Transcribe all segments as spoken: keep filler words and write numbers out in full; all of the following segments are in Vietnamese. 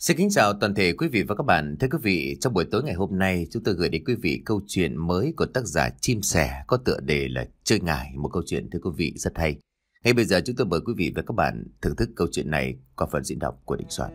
Xin kính chào toàn thể quý vị và các bạn. Thưa quý vị, trong buổi tối ngày hôm nay, chúng tôi gửi đến quý vị câu chuyện mới của tác giả Chim Sẻ có tựa đề là Chơi Ngải, một câu chuyện thưa quý vị rất hay. Ngay bây giờ chúng tôi mời quý vị và các bạn thưởng thức câu chuyện này qua phần diễn đọc của Đình Soạn.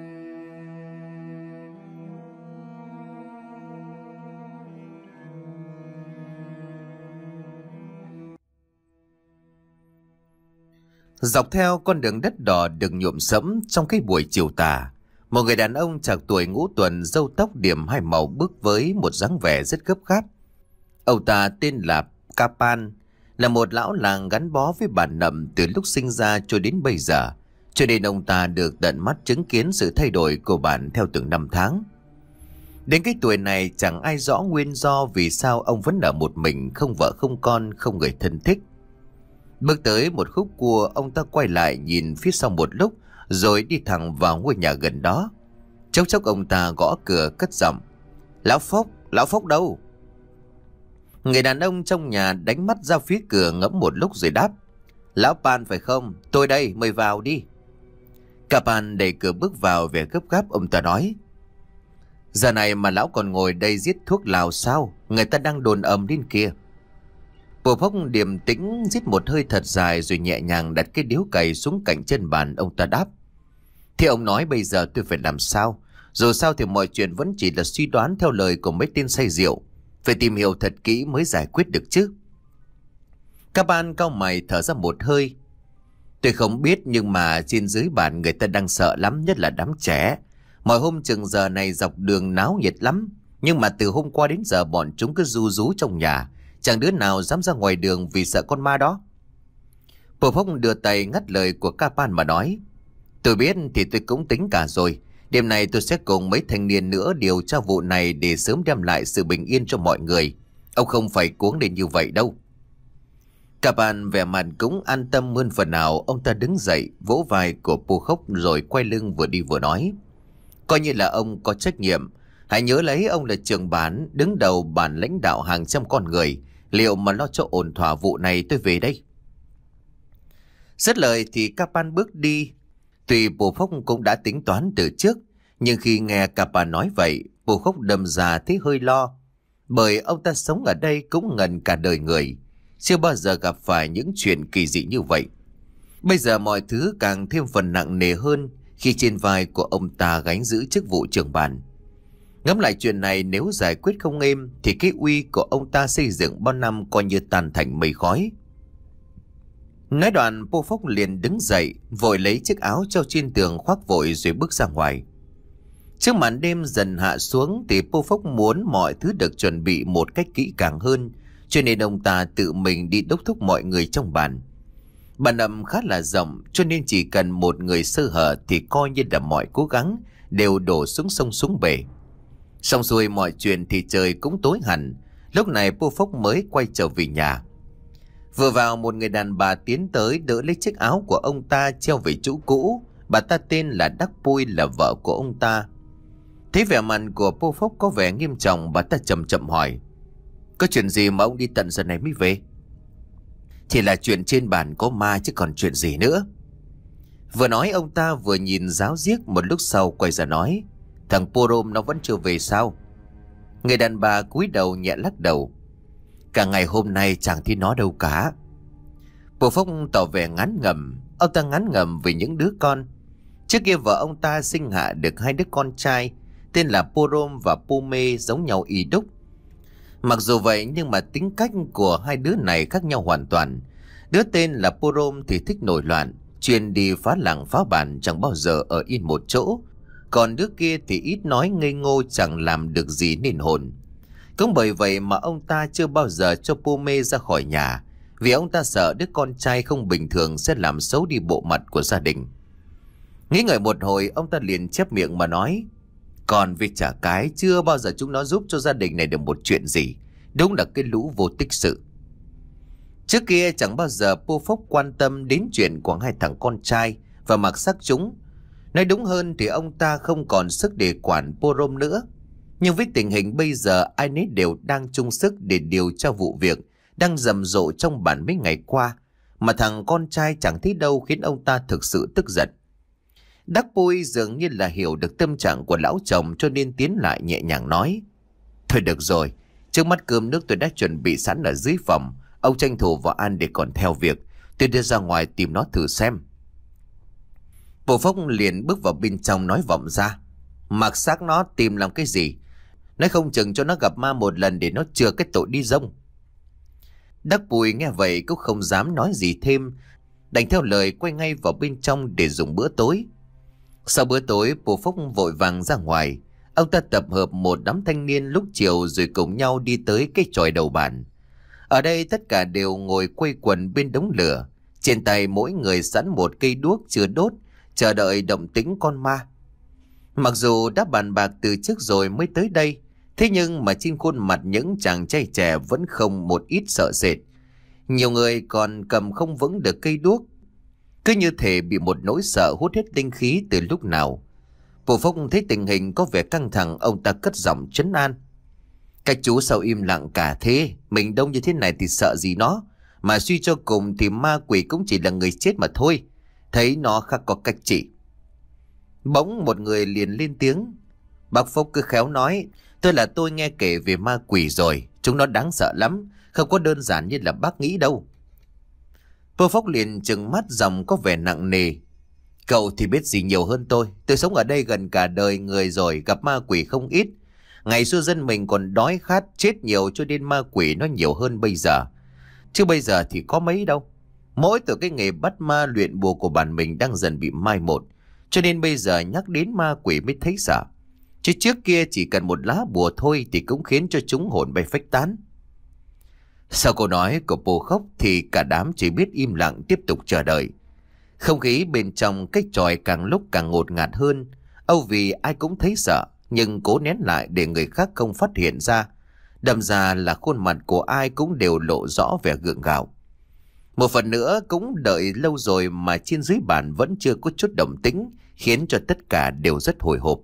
Dọc theo con đường đất đỏ được nhuộm sẫm trong cái buổi chiều tà, một người đàn ông trạc tuổi ngũ tuần, râu tóc điểm hai màu bước với một dáng vẻ rất gấp gáp. Ông ta tên là Capan, là một lão làng gắn bó với bản Nậm từ lúc sinh ra cho đến bây giờ, cho nên ông ta được tận mắt chứng kiến sự thay đổi của bản theo từng năm tháng. Đến cái tuổi này chẳng ai rõ nguyên do vì sao ông vẫn ở một mình, không vợ không con, không người thân thích. Bước tới một khúc cua, ông ta quay lại nhìn phía sau một lúc rồi đi thẳng vào ngôi nhà gần đó. Chốc chốc ông ta gõ cửa cất giọng: "Lão Phúc, lão Phúc đâu?" Người đàn ông trong nhà đánh mắt ra phía cửa ngẫm một lúc rồi đáp: "Lão Pan phải không? Tôi đây, mời vào đi." Cả Pan đẩy cửa bước vào vẻ gấp gáp. Ông ta nói: "Giờ này mà lão còn ngồi đây giết thuốc lào sao? Người ta đang đồn ầm lên kia." Bồ Phúc điềm tĩnh rít một hơi thật dài rồi nhẹ nhàng đặt cái điếu cày xuống cạnh chân bàn. Ông ta đáp: "Thì ông nói bây giờ tôi phải làm sao? Dù sao thì mọi chuyện vẫn chỉ là suy đoán theo lời của mấy tên say rượu. Phải tìm hiểu thật kỹ mới giải quyết được chứ." Các bạn cau mày thở ra một hơi: "Tôi không biết, nhưng mà trên dưới bản người ta đang sợ lắm, nhất là đám trẻ. Mọi hôm chừng giờ này dọc đường náo nhiệt lắm. Nhưng mà từ hôm qua đến giờ bọn chúng cứ ru rú trong nhà, chẳng đứa nào dám ra ngoài đường vì sợ con ma đó." Bồ Phúc đưa tay ngắt lời của Capan mà nói: "Tôi biết thì tôi cũng tính cả rồi. Đêm nay tôi sẽ cùng mấy thanh niên nữa điều tra vụ này để sớm đem lại sự bình yên cho mọi người. Ông không phải cuống lên như vậy đâu." Capan vẻ mặt cũng an tâm hơn phần nào. Ông ta đứng dậy vỗ vai của Bồ Phúc rồi quay lưng vừa đi vừa nói: "Coi như là ông có trách nhiệm. Hãy nhớ lấy ông là trưởng bản, đứng đầu bản lãnh đạo hàng trăm con người. Liệu mà lo cho ổn thỏa vụ này tôi về đây." Dứt lời thì Capan bước đi. Tuy Bồ Phúc cũng đã tính toán từ trước, nhưng khi nghe Capan nói vậy, Bồ Phúc đâm ra thấy hơi lo. Bởi ông ta sống ở đây cũng ngần cả đời người, chưa bao giờ gặp phải những chuyện kỳ dị như vậy. Bây giờ mọi thứ càng thêm phần nặng nề hơn khi trên vai của ông ta gánh giữ chức vụ trưởng bản. Ngẫm lại chuyện này, nếu giải quyết không êm thì cái uy của ông ta xây dựng bao năm coi như tan thành mây khói. Nói đoạn, Bồ Phúc liền đứng dậy, vội lấy chiếc áo treo trên tường khoác vội rồi bước ra ngoài. Trước màn đêm dần hạ xuống thì Bồ Phúc muốn mọi thứ được chuẩn bị một cách kỹ càng hơn, cho nên ông ta tự mình đi đốc thúc mọi người trong bản. Bản Nậm khá là rộng, cho nên chỉ cần một người sơ hở thì coi như là mọi cố gắng đều đổ xuống sông xuống bể. Xong xuôi mọi chuyện thì trời cũng tối hẳn. Lúc này Bồ Phúc mới quay trở về nhà. Vừa vào, một người đàn bà tiến tới đỡ lấy chiếc áo của ông ta treo về chỗ cũ. Bà ta tên là Đắc Pui, là vợ của ông ta. Thấy vẻ mặt của Bồ Phúc có vẻ nghiêm trọng, bà ta chậm chậm hỏi: "Có chuyện gì mà ông đi tận giờ này mới về?" "Thì là chuyện trên bản có ma chứ còn chuyện gì nữa." Vừa nói ông ta vừa nhìn giáo diếc, một lúc sau quay ra nói: "Thằng Porom nó vẫn chưa về sao?" Người đàn bà cúi đầu nhẹ lắc đầu: "Cả ngày hôm nay chẳng thấy nó đâu cả." Bồ Phúc tỏ vẻ ngán ngẩm. Ông ta ngán ngẩm vì những đứa con. Trước kia vợ ông ta sinh hạ được hai đứa con trai, tên là Porom và Pome, giống nhau y đúc. Mặc dù vậy nhưng mà tính cách của hai đứa này khác nhau hoàn toàn. Đứa tên là Porom thì thích nổi loạn, chuyên đi phá làng phá bản, chẳng bao giờ ở yên một chỗ. Còn đứa kia thì ít nói, ngây ngô, chẳng làm được gì nên hồn. Cũng bởi vậy mà ông ta chưa bao giờ cho Pome ra khỏi nhà, vì ông ta sợ đứa con trai không bình thường sẽ làm xấu đi bộ mặt của gia đình. Nghĩ ngợi một hồi, ông ta liền chép miệng mà nói: "Còn vì chả cái, chưa bao giờ chúng nó giúp cho gia đình này được một chuyện gì. Đúng là cái lũ vô tích sự." Trước kia chẳng bao giờ Pô Phúc quan tâm đến chuyện của hai thằng con trai và mặc sắc chúng. Nói đúng hơn thì ông ta không còn sức để quản Porom nữa. Nhưng với tình hình bây giờ, ai nấy đều đang chung sức để điều tra vụ việc đang rầm rộ trong bản mấy ngày qua, mà thằng con trai chẳng thấy đâu, khiến ông ta thực sự tức giận. Đắc Pui dường như là hiểu được tâm trạng của lão chồng cho nên tiến lại nhẹ nhàng nói. Thôi được rồi, trước mắt cơm nước tôi đã chuẩn bị sẵn ở dưới phòng. Ông tranh thủ vào ăn để còn theo việc. Tôi đưa ra ngoài tìm nó thử xem. Bồ Phốc liền bước vào bên trong nói vọng ra. Mặc xác nó tìm làm cái gì? Nói không chừng cho nó gặp ma một lần để nó chừa cái tội đi dông. Đắc Pui nghe vậy cũng không dám nói gì thêm, đành theo lời quay ngay vào bên trong để dùng bữa tối. Sau bữa tối, Bồ Phốc vội vàng ra ngoài. Ông ta tập hợp một đám thanh niên lúc chiều rồi cùng nhau đi tới cái chòi đầu bản. Ở đây tất cả đều ngồi quây quần bên đống lửa, trên tay mỗi người sẵn một cây đuốc chưa đốt, chờ đợi động tĩnh con ma. Mặc dù đã bàn bạc từ trước rồi mới tới đây, thế nhưng mà trên khuôn mặt những chàng trai trẻ vẫn không một ít sợ sệt. Nhiều người còn cầm không vững được cây đuốc, cứ như thể bị một nỗi sợ hút hết tinh khí từ lúc nào. Bồ Phốc thấy tình hình có vẻ căng thẳng, ông ta cất giọng trấn an. Các chú sao im lặng cả thế? Mình đông như thế này thì sợ gì nó? Mà suy cho cùng thì ma quỷ cũng chỉ là người chết mà thôi. Thấy nó khác có cách trị. Bỗng một người liền lên tiếng. Bác Phốc cứ khéo nói. Tôi là tôi nghe kể về ma quỷ rồi. Chúng nó đáng sợ lắm. Không có đơn giản như là bác nghĩ đâu. Bồ Phốc liền trừng mắt giọng có vẻ nặng nề. Cậu thì biết gì nhiều hơn tôi. Tôi sống ở đây gần cả đời người rồi, gặp ma quỷ không ít. Ngày xưa dân mình còn đói khát chết nhiều cho nên ma quỷ nó nhiều hơn bây giờ. Chứ bây giờ thì có mấy đâu. Mỗi từ cái nghề bắt ma luyện bùa của bản mình đang dần bị mai một. Cho nên bây giờ nhắc đến ma quỷ mới thấy sợ. Chứ trước kia chỉ cần một lá bùa thôi thì cũng khiến cho chúng hồn bay phách tán. Sau câu nói của Bồ Phốc thì cả đám chỉ biết im lặng tiếp tục chờ đợi. Không khí bên trong cái chòi càng lúc càng ngột ngạt hơn. Âu vì ai cũng thấy sợ, nhưng cố nén lại để người khác không phát hiện ra. Đâm ra là khuôn mặt của ai cũng đều lộ rõ vẻ gượng gạo. Một phần nữa cũng đợi lâu rồi mà trên dưới bàn vẫn chưa có chút động tĩnh, khiến cho tất cả đều rất hồi hộp.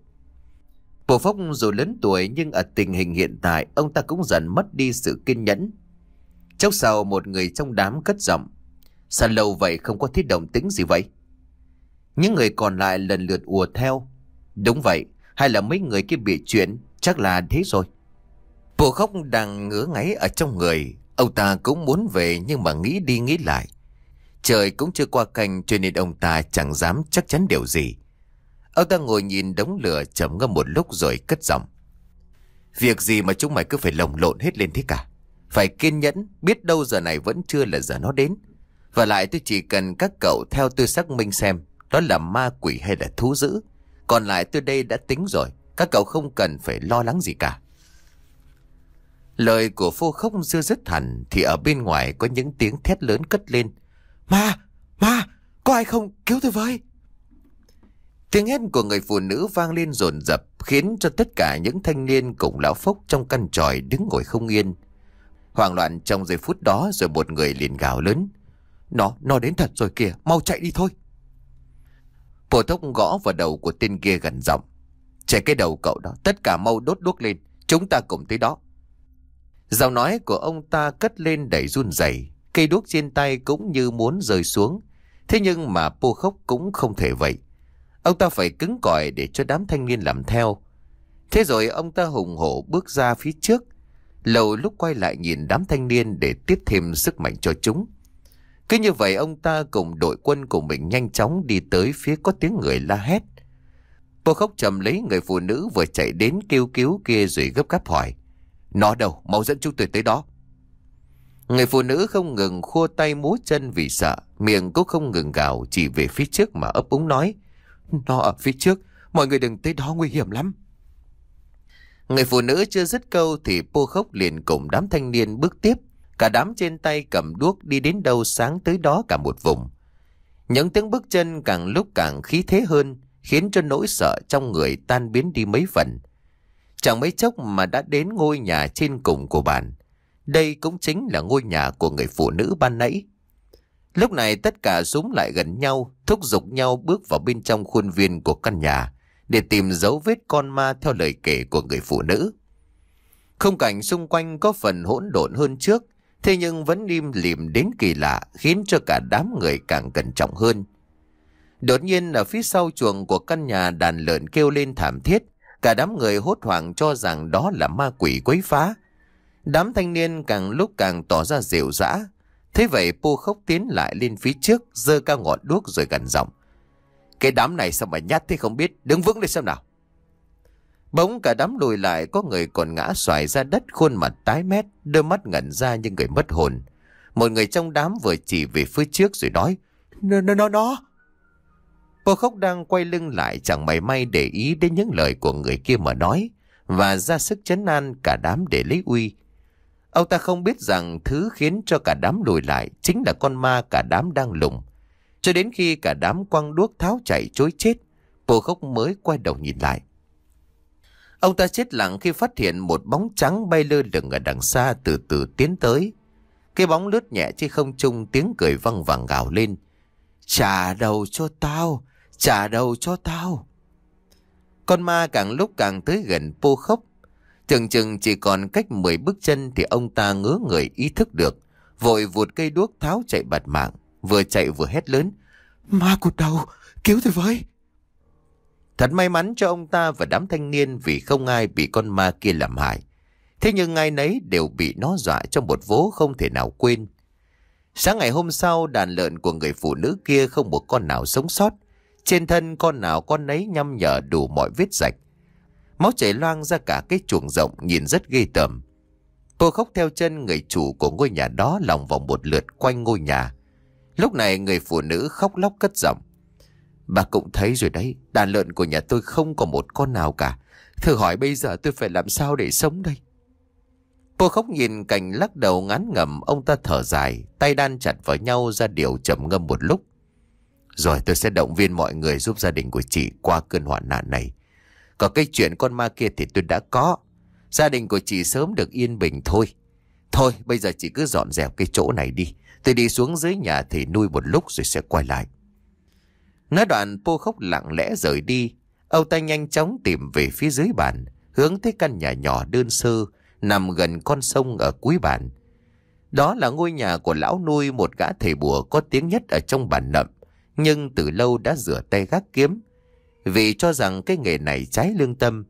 Bồ Phốc dù lớn tuổi nhưng ở tình hình hiện tại ông ta cũng dần mất đi sự kiên nhẫn. Chốc sau một người trong đám cất giọng. Sao lâu vậy không có thấy động tĩnh gì vậy? Những người còn lại lần lượt ùa theo. Đúng vậy, hay là mấy người kia bị chuyện, chắc là thế rồi. Bồ Khóc đang ngứa ngáy ở trong người. Ông ta cũng muốn về nhưng mà nghĩ đi nghĩ lại. Trời cũng chưa qua canh cho nên ông ta chẳng dám chắc chắn điều gì. Ông ta ngồi nhìn đống lửa trầm ngâm một lúc rồi cất giọng. Việc gì mà chúng mày cứ phải lồng lộn hết lên thế cả? Phải kiên nhẫn, biết đâu giờ này vẫn chưa là giờ nó đến. Và lại tôi chỉ cần các cậu theo tôi xác minh xem đó là ma quỷ hay là thú dữ. Còn lại tôi đây đã tính rồi, các cậu không cần phải lo lắng gì cả. Lời của Phô Khốc chưa dứt hẳn thì ở bên ngoài có những tiếng thét lớn cất lên. Ma! Ma! Có ai không? Cứu tôi với! Tiếng hét của người phụ nữ vang lên dồn dập, khiến cho tất cả những thanh niên cùng lão Phốc trong căn tròi đứng ngồi không yên. Hoảng loạn trong giây phút đó rồi một người liền gào lớn. Nó, nó đến thật rồi kìa, mau chạy đi thôi. Phổ Thốc gõ vào đầu của tên kia gần giọng. Chạy cái đầu cậu đó, tất cả mau đốt đuốc lên, chúng ta cùng tới đó. Giọng nói của ông ta cất lên đầy run rẩy, cây đuốc trên tay cũng như muốn rơi xuống. Thế nhưng mà Pô Khốc cũng không thể vậy. Ông ta phải cứng cỏi để cho đám thanh niên làm theo. Thế rồi ông ta hùng hổ bước ra phía trước. Lầu lúc quay lại nhìn đám thanh niên để tiếp thêm sức mạnh cho chúng. Cứ như vậy ông ta cùng đội quân của mình nhanh chóng đi tới phía có tiếng người la hét. Pô Khốc chầm lấy người phụ nữ vừa chạy đến kêu cứu kia rồi gấp gáp hỏi. Nó đâu? Mau dẫn chúng tôi tới đó. Người phụ nữ không ngừng khua tay múa chân vì sợ, miệng cũng không ngừng gào chỉ về phía trước mà ấp úng nói. Nó ở phía trước, mọi người đừng tới đó, nguy hiểm lắm. Người phụ nữ chưa dứt câu thì Pô Khốc liền cùng đám thanh niên bước tiếp. Cả đám trên tay cầm đuốc đi đến đâu sáng tới đó cả một vùng. Những tiếng bước chân càng lúc càng khí thế hơn, khiến cho nỗi sợ trong người tan biến đi mấy phần. Chẳng mấy chốc mà đã đến ngôi nhà trên cùng của bản. Đây cũng chính là ngôi nhà của người phụ nữ ban nãy. Lúc này tất cả xúm lại gần nhau, thúc giục nhau bước vào bên trong khuôn viên của căn nhà để tìm dấu vết con ma theo lời kể của người phụ nữ. Khung cảnh xung quanh có phần hỗn độn hơn trước, thế nhưng vẫn im lìm đến kỳ lạ, khiến cho cả đám người càng cẩn trọng hơn. Đột nhiên ở phía sau chuồng của căn nhà đàn lợn kêu lên thảm thiết. Cả đám người hốt hoảng cho rằng đó là ma quỷ quấy phá. Đám thanh niên càng lúc càng tỏ ra rệu rã. Thế vậy Pô Khốc tiến lại lên phía trước, giơ cao ngọn đuốc rồi gằn giọng: cái đám này sao mà nhát thế không biết, đứng vững lên xem nào. Bỗng cả đám lùi lại, có người còn ngã xoài ra đất, khuôn mặt tái mét, đôi mắt ngẩn ra như người mất hồn. Một người trong đám vừa chỉ về phía trước rồi nói: Nó, nó, nó, nó. Pô Khốc đang quay lưng lại chẳng mảy may để ý đến những lời của người kia mà nói, và ra sức trấn an cả đám để lấy uy. Ông ta không biết rằng thứ khiến cho cả đám lùi lại chính là con ma cả đám đang lùng. Cho đến khi cả đám quăng đuốc tháo chạy trối chết, Pô Khốc mới quay đầu nhìn lại. Ông ta chết lặng khi phát hiện một bóng trắng bay lơ lửng ở đằng xa từ từ tiến tới. Cái bóng lướt nhẹ trên không trung, tiếng cười văng vẳng gào lên: trả đầu cho tao, trả đầu cho tao. Con ma càng lúc càng tới gần Pô Khốc. Chừng chừng chỉ còn cách mười bước chân thì ông ta ngớ người ý thức được, vội vụt cây đuốc tháo chạy bạt mạng, vừa chạy vừa hét lớn: ma cụt đầu, cứu tôi với. Thật may mắn cho ông ta và đám thanh niên vì không ai bị con ma kia làm hại. Thế nhưng ai nấy đều bị nó dọa cho một vố không thể nào quên. Sáng ngày hôm sau, đàn lợn của người phụ nữ kia không một con nào sống sót. Trên thân con nào con nấy nhăm nhở đủ mọi vết rạch. Máu chảy loang ra cả cái chuồng rộng nhìn rất ghê tởm. Pô Khốc theo chân người chủ của ngôi nhà đó lòng vòng một lượt quanh ngôi nhà. Lúc này người phụ nữ khóc lóc cất giọng: bà cũng thấy rồi đấy, đàn lợn của nhà tôi không có một con nào cả. Thử hỏi bây giờ tôi phải làm sao để sống đây? Pô Khốc nhìn cảnh lắc đầu ngán ngẩm, ông ta thở dài, tay đan chặt vào nhau ra điều trầm ngâm một lúc. Rồi tôi sẽ động viên mọi người giúp gia đình của chị qua cơn hoạn nạn này. Còn cái chuyện con ma kia thì tôi đã có. Gia đình của chị sớm được yên bình thôi. Thôi bây giờ chị cứ dọn dẹp cái chỗ này đi. Tôi đi xuống dưới nhà thì nuôi một lúc rồi sẽ quay lại. Nói đoạn Pô Khốc lặng lẽ rời đi. Ông ta nhanh chóng tìm về phía dưới bàn, hướng tới căn nhà nhỏ đơn sơ nằm gần con sông ở cuối bản. Đó là ngôi nhà của lão nuôi, một gã thầy bùa có tiếng nhất ở trong bản Nậm, nhưng từ lâu đã rửa tay gác kiếm, vì cho rằng cái nghề này trái lương tâm.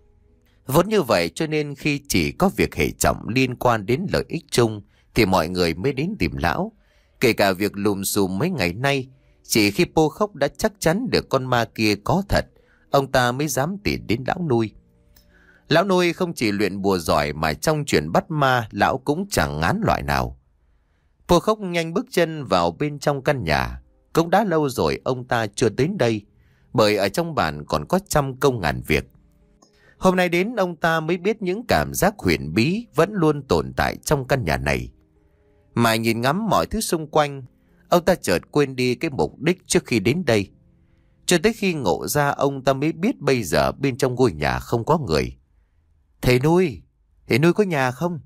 Vốn như vậy cho nên khi chỉ có việc hệ trọng liên quan đến lợi ích chung thì mọi người mới đến tìm lão. Kể cả việc lùm xùm mấy ngày nay, chỉ khi Pô Khốc đã chắc chắn được con ma kia có thật, ông ta mới dám tìm đến lão nuôi. Lão nuôi không chỉ luyện bùa giỏi mà trong chuyện bắt ma lão cũng chẳng ngán loại nào. Pô Khốc nhanh bước chân vào bên trong căn nhà. Cũng đã lâu rồi ông ta chưa đến đây, bởi ở trong bản còn có trăm công ngàn việc. Hôm nay đến ông ta mới biết những cảm giác huyền bí vẫn luôn tồn tại trong căn nhà này. Mà nhìn ngắm mọi thứ xung quanh, ông ta chợt quên đi cái mục đích trước khi đến đây. Cho tới khi ngộ ra ông ta mới biết bây giờ bên trong ngôi nhà không có người. Thầy nuôi, thầy nuôi có nhà không?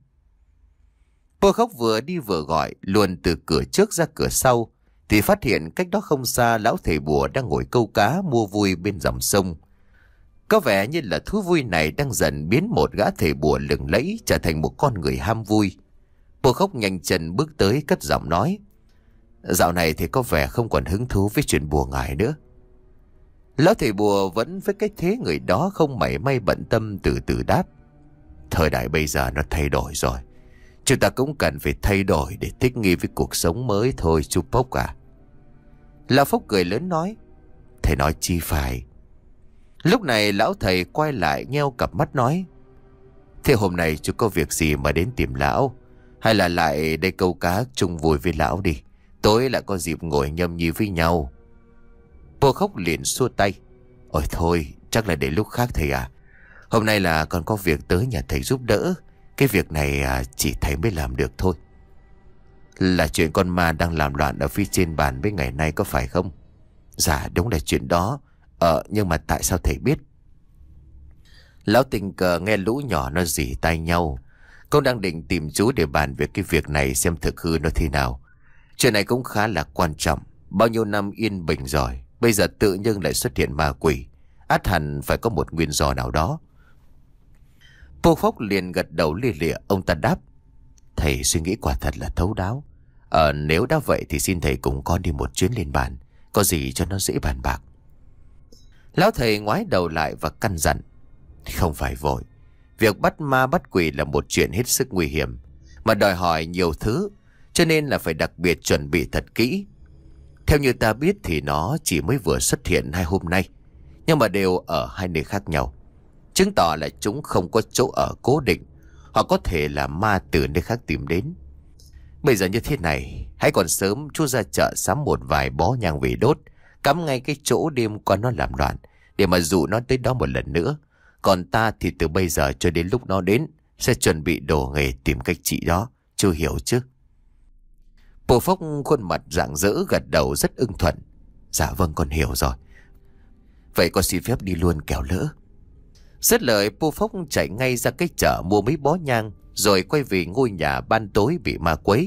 Pô Khốc vừa đi vừa gọi, luồn từ cửa trước ra cửa sau, thì phát hiện cách đó không xa lão thầy bùa đang ngồi câu cá mua vui bên dòng sông. Có vẻ như là thú vui này đang dần biến một gã thầy bùa lừng lẫy trở thành một con người ham vui. Pô Khốc nhanh chân bước tới cất giọng nói: dạo này thì có vẻ không còn hứng thú với chuyện bùa ngải nữa. Lão thầy bùa vẫn với cái thế người đó không mảy may bận tâm, từ từ đáp: thời đại bây giờ nó thay đổi rồi. Chúng ta cũng cần phải thay đổi để thích nghi với cuộc sống mới thôi chú Phốc à. Lão Phốc cười lớn nói: thầy nói chi phải. Lúc này lão thầy quay lại nheo cặp mắt nói: thế hôm nay chú có việc gì mà đến tìm lão? Hay là lại đây câu cá chung vui với lão đi, tối lại có dịp ngồi nhâm nhi với nhau. Pô Khốc liền xua tay: ôi thôi, chắc là để lúc khác thầy à. Hôm nay là con có việc tới nhà thầy giúp đỡ. Cái việc này à, chỉ thầy mới làm được thôi. Là chuyện con ma đang làm loạn ở phía trên bàn mấy ngày nay có phải không? Dạ đúng là chuyện đó. Ờ nhưng mà tại sao thầy biết? Lão tình cờ nghe lũ nhỏ nó rỉ tai nhau. Con đang định tìm chú để bàn về cái việc này xem thực hư nó thế nào. Chuyện này cũng khá là quan trọng. Bao nhiêu năm yên bình rồi, bây giờ tự nhiên lại xuất hiện ma quỷ. Ắt hẳn phải có một nguyên do nào đó. Pô Khốc liền gật đầu lia lịa. Ông ta đáp: thầy suy nghĩ quả thật là thấu đáo. Ờ nếu đã vậy thì xin thầy cùng con đi một chuyến lên bàn. có gì cho nó dễ bàn bạc. Lão thầy ngoái đầu lại và căn dặn. Không phải vội. Việc bắt ma bắt quỷ là một chuyện hết sức nguy hiểm, mà đòi hỏi nhiều thứ, cho nên là phải đặc biệt chuẩn bị thật kỹ. Theo như ta biết thì nó chỉ mới vừa xuất hiện hai hôm nay, nhưng mà đều ở hai nơi khác nhau, chứng tỏ là chúng không có chỗ ở cố định, hoặc có thể là ma từ nơi khác tìm đến. Bây giờ như thế này, hãy còn sớm, chú ra chợ sắm một vài bó nhang về đốt, cắm ngay cái chỗ đêm qua nó làm loạn, để mà dụ nó tới đó một lần nữa. Còn ta thì từ bây giờ cho đến lúc nó đến sẽ chuẩn bị đồ nghề tìm cách trị đó. Chú hiểu chứ? Bồ Phốc khuôn mặt rạng rỡ gật đầu rất ưng thuận. Dạ vâng, con hiểu rồi. Vậy con xin phép đi luôn kẻo lỡ. Dứt lời, Bồ Phốc chạy ngay ra cái chợ mua mấy bó nhang, rồi quay về ngôi nhà ban tối bị ma quấy.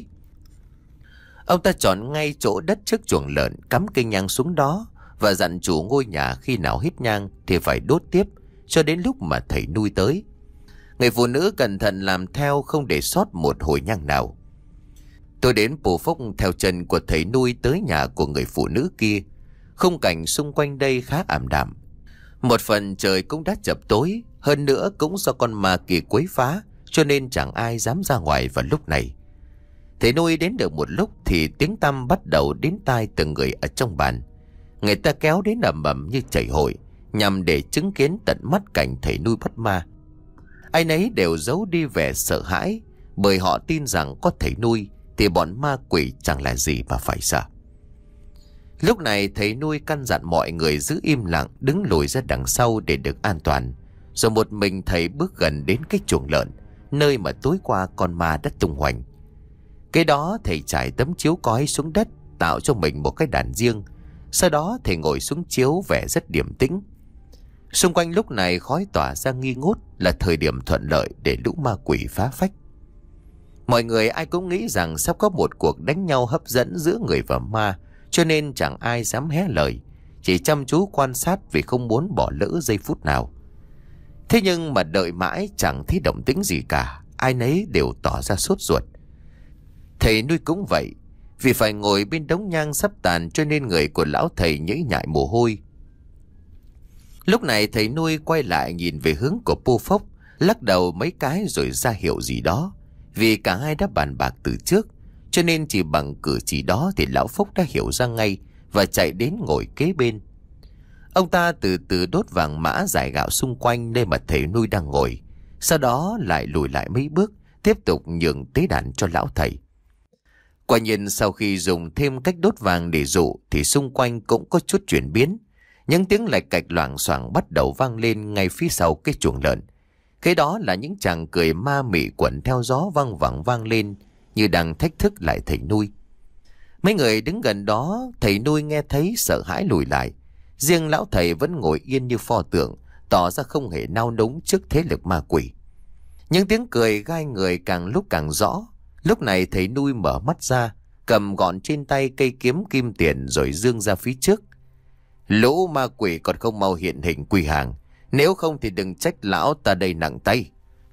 Ông ta chọn ngay chỗ đất trước chuồng lợn, cắm cây nhang xuống đó và dặn chủ ngôi nhà khi nào hết nhang thì phải đốt tiếp cho đến lúc mà thầy nuôi tới. Người phụ nữ cẩn thận làm theo, không để sót một hồi nhang nào. Tôi đến Pù Phốc theo chân của thầy nuôi tới nhà của người phụ nữ kia. Khung cảnh xung quanh đây khá ảm đạm. Một phần trời cũng đã chập tối, hơn nữa cũng do con ma kia quấy phá, cho nên chẳng ai dám ra ngoài vào lúc này. Thầy nuôi đến được một lúc thì tiếng tăm bắt đầu đến tai từng người ở trong bàn. Người ta kéo đến ầm ầm như chảy hội, nhằm để chứng kiến tận mắt cảnh thầy nuôi bắt ma. Ai nấy đều giấu đi vẻ sợ hãi, bởi họ tin rằng có thầy nuôi thì bọn ma quỷ chẳng là gì mà phải sợ. Lúc này thầy nuôi căn dặn mọi người giữ im lặng, đứng lùi ra đằng sau để được an toàn. Rồi một mình thầy bước gần đến cái chuồng lợn, nơi mà tối qua con ma đã tung hoành. Cái đó thầy trải tấm chiếu cói xuống đất, tạo cho mình một cái đàn riêng. Sau đó thầy ngồi xuống chiếu vẻ rất điềm tĩnh. Xung quanh lúc này khói tỏa ra nghi ngút, là thời điểm thuận lợi để lũ ma quỷ phá phách. Mọi người ai cũng nghĩ rằng sắp có một cuộc đánh nhau hấp dẫn giữa người và ma, cho nên chẳng ai dám hé lời, chỉ chăm chú quan sát vì không muốn bỏ lỡ giây phút nào. Thế nhưng mà đợi mãi chẳng thấy động tĩnh gì cả, ai nấy đều tỏ ra sốt ruột. Thầy nuôi cũng vậy, vì phải ngồi bên đống nhang sắp tàn cho nên người của lão thầy nhễ nhại mồ hôi. Lúc này thầy nuôi quay lại nhìn về hướng của Pô Phốc, lắc đầu mấy cái rồi ra hiệu gì đó. Vì cả hai đã bàn bạc từ trước, cho nên chỉ bằng cử chỉ đó thì lão Phốc đã hiểu ra ngay và chạy đến ngồi kế bên. Ông ta từ từ đốt vàng mã rải gạo xung quanh nơi mà thầy nuôi đang ngồi, sau đó lại lùi lại mấy bước, tiếp tục nhường tế đàn cho lão thầy. Quả nhiên sau khi dùng thêm cách đốt vàng để dụ thì xung quanh cũng có chút chuyển biến. Những tiếng lạch cạch loảng xoảng bắt đầu vang lên ngay phía sau cái chuồng lợn. Cái đó là những chàng cười ma mị quẩn theo gió văng vẳng vang lên, như đang thách thức lại thầy nuôi. Mấy người đứng gần đó, thầy nuôi nghe thấy sợ hãi lùi lại. Riêng lão thầy vẫn ngồi yên như pho tượng, tỏ ra không hề nao núng trước thế lực ma quỷ. Những tiếng cười gai người càng lúc càng rõ. Lúc này thầy nuôi mở mắt ra, cầm gọn trên tay cây kiếm kim tiền rồi giương ra phía trước. Lũ ma quỷ còn không mau hiện hình quy hàng, nếu không thì đừng trách lão ta đây nặng tay.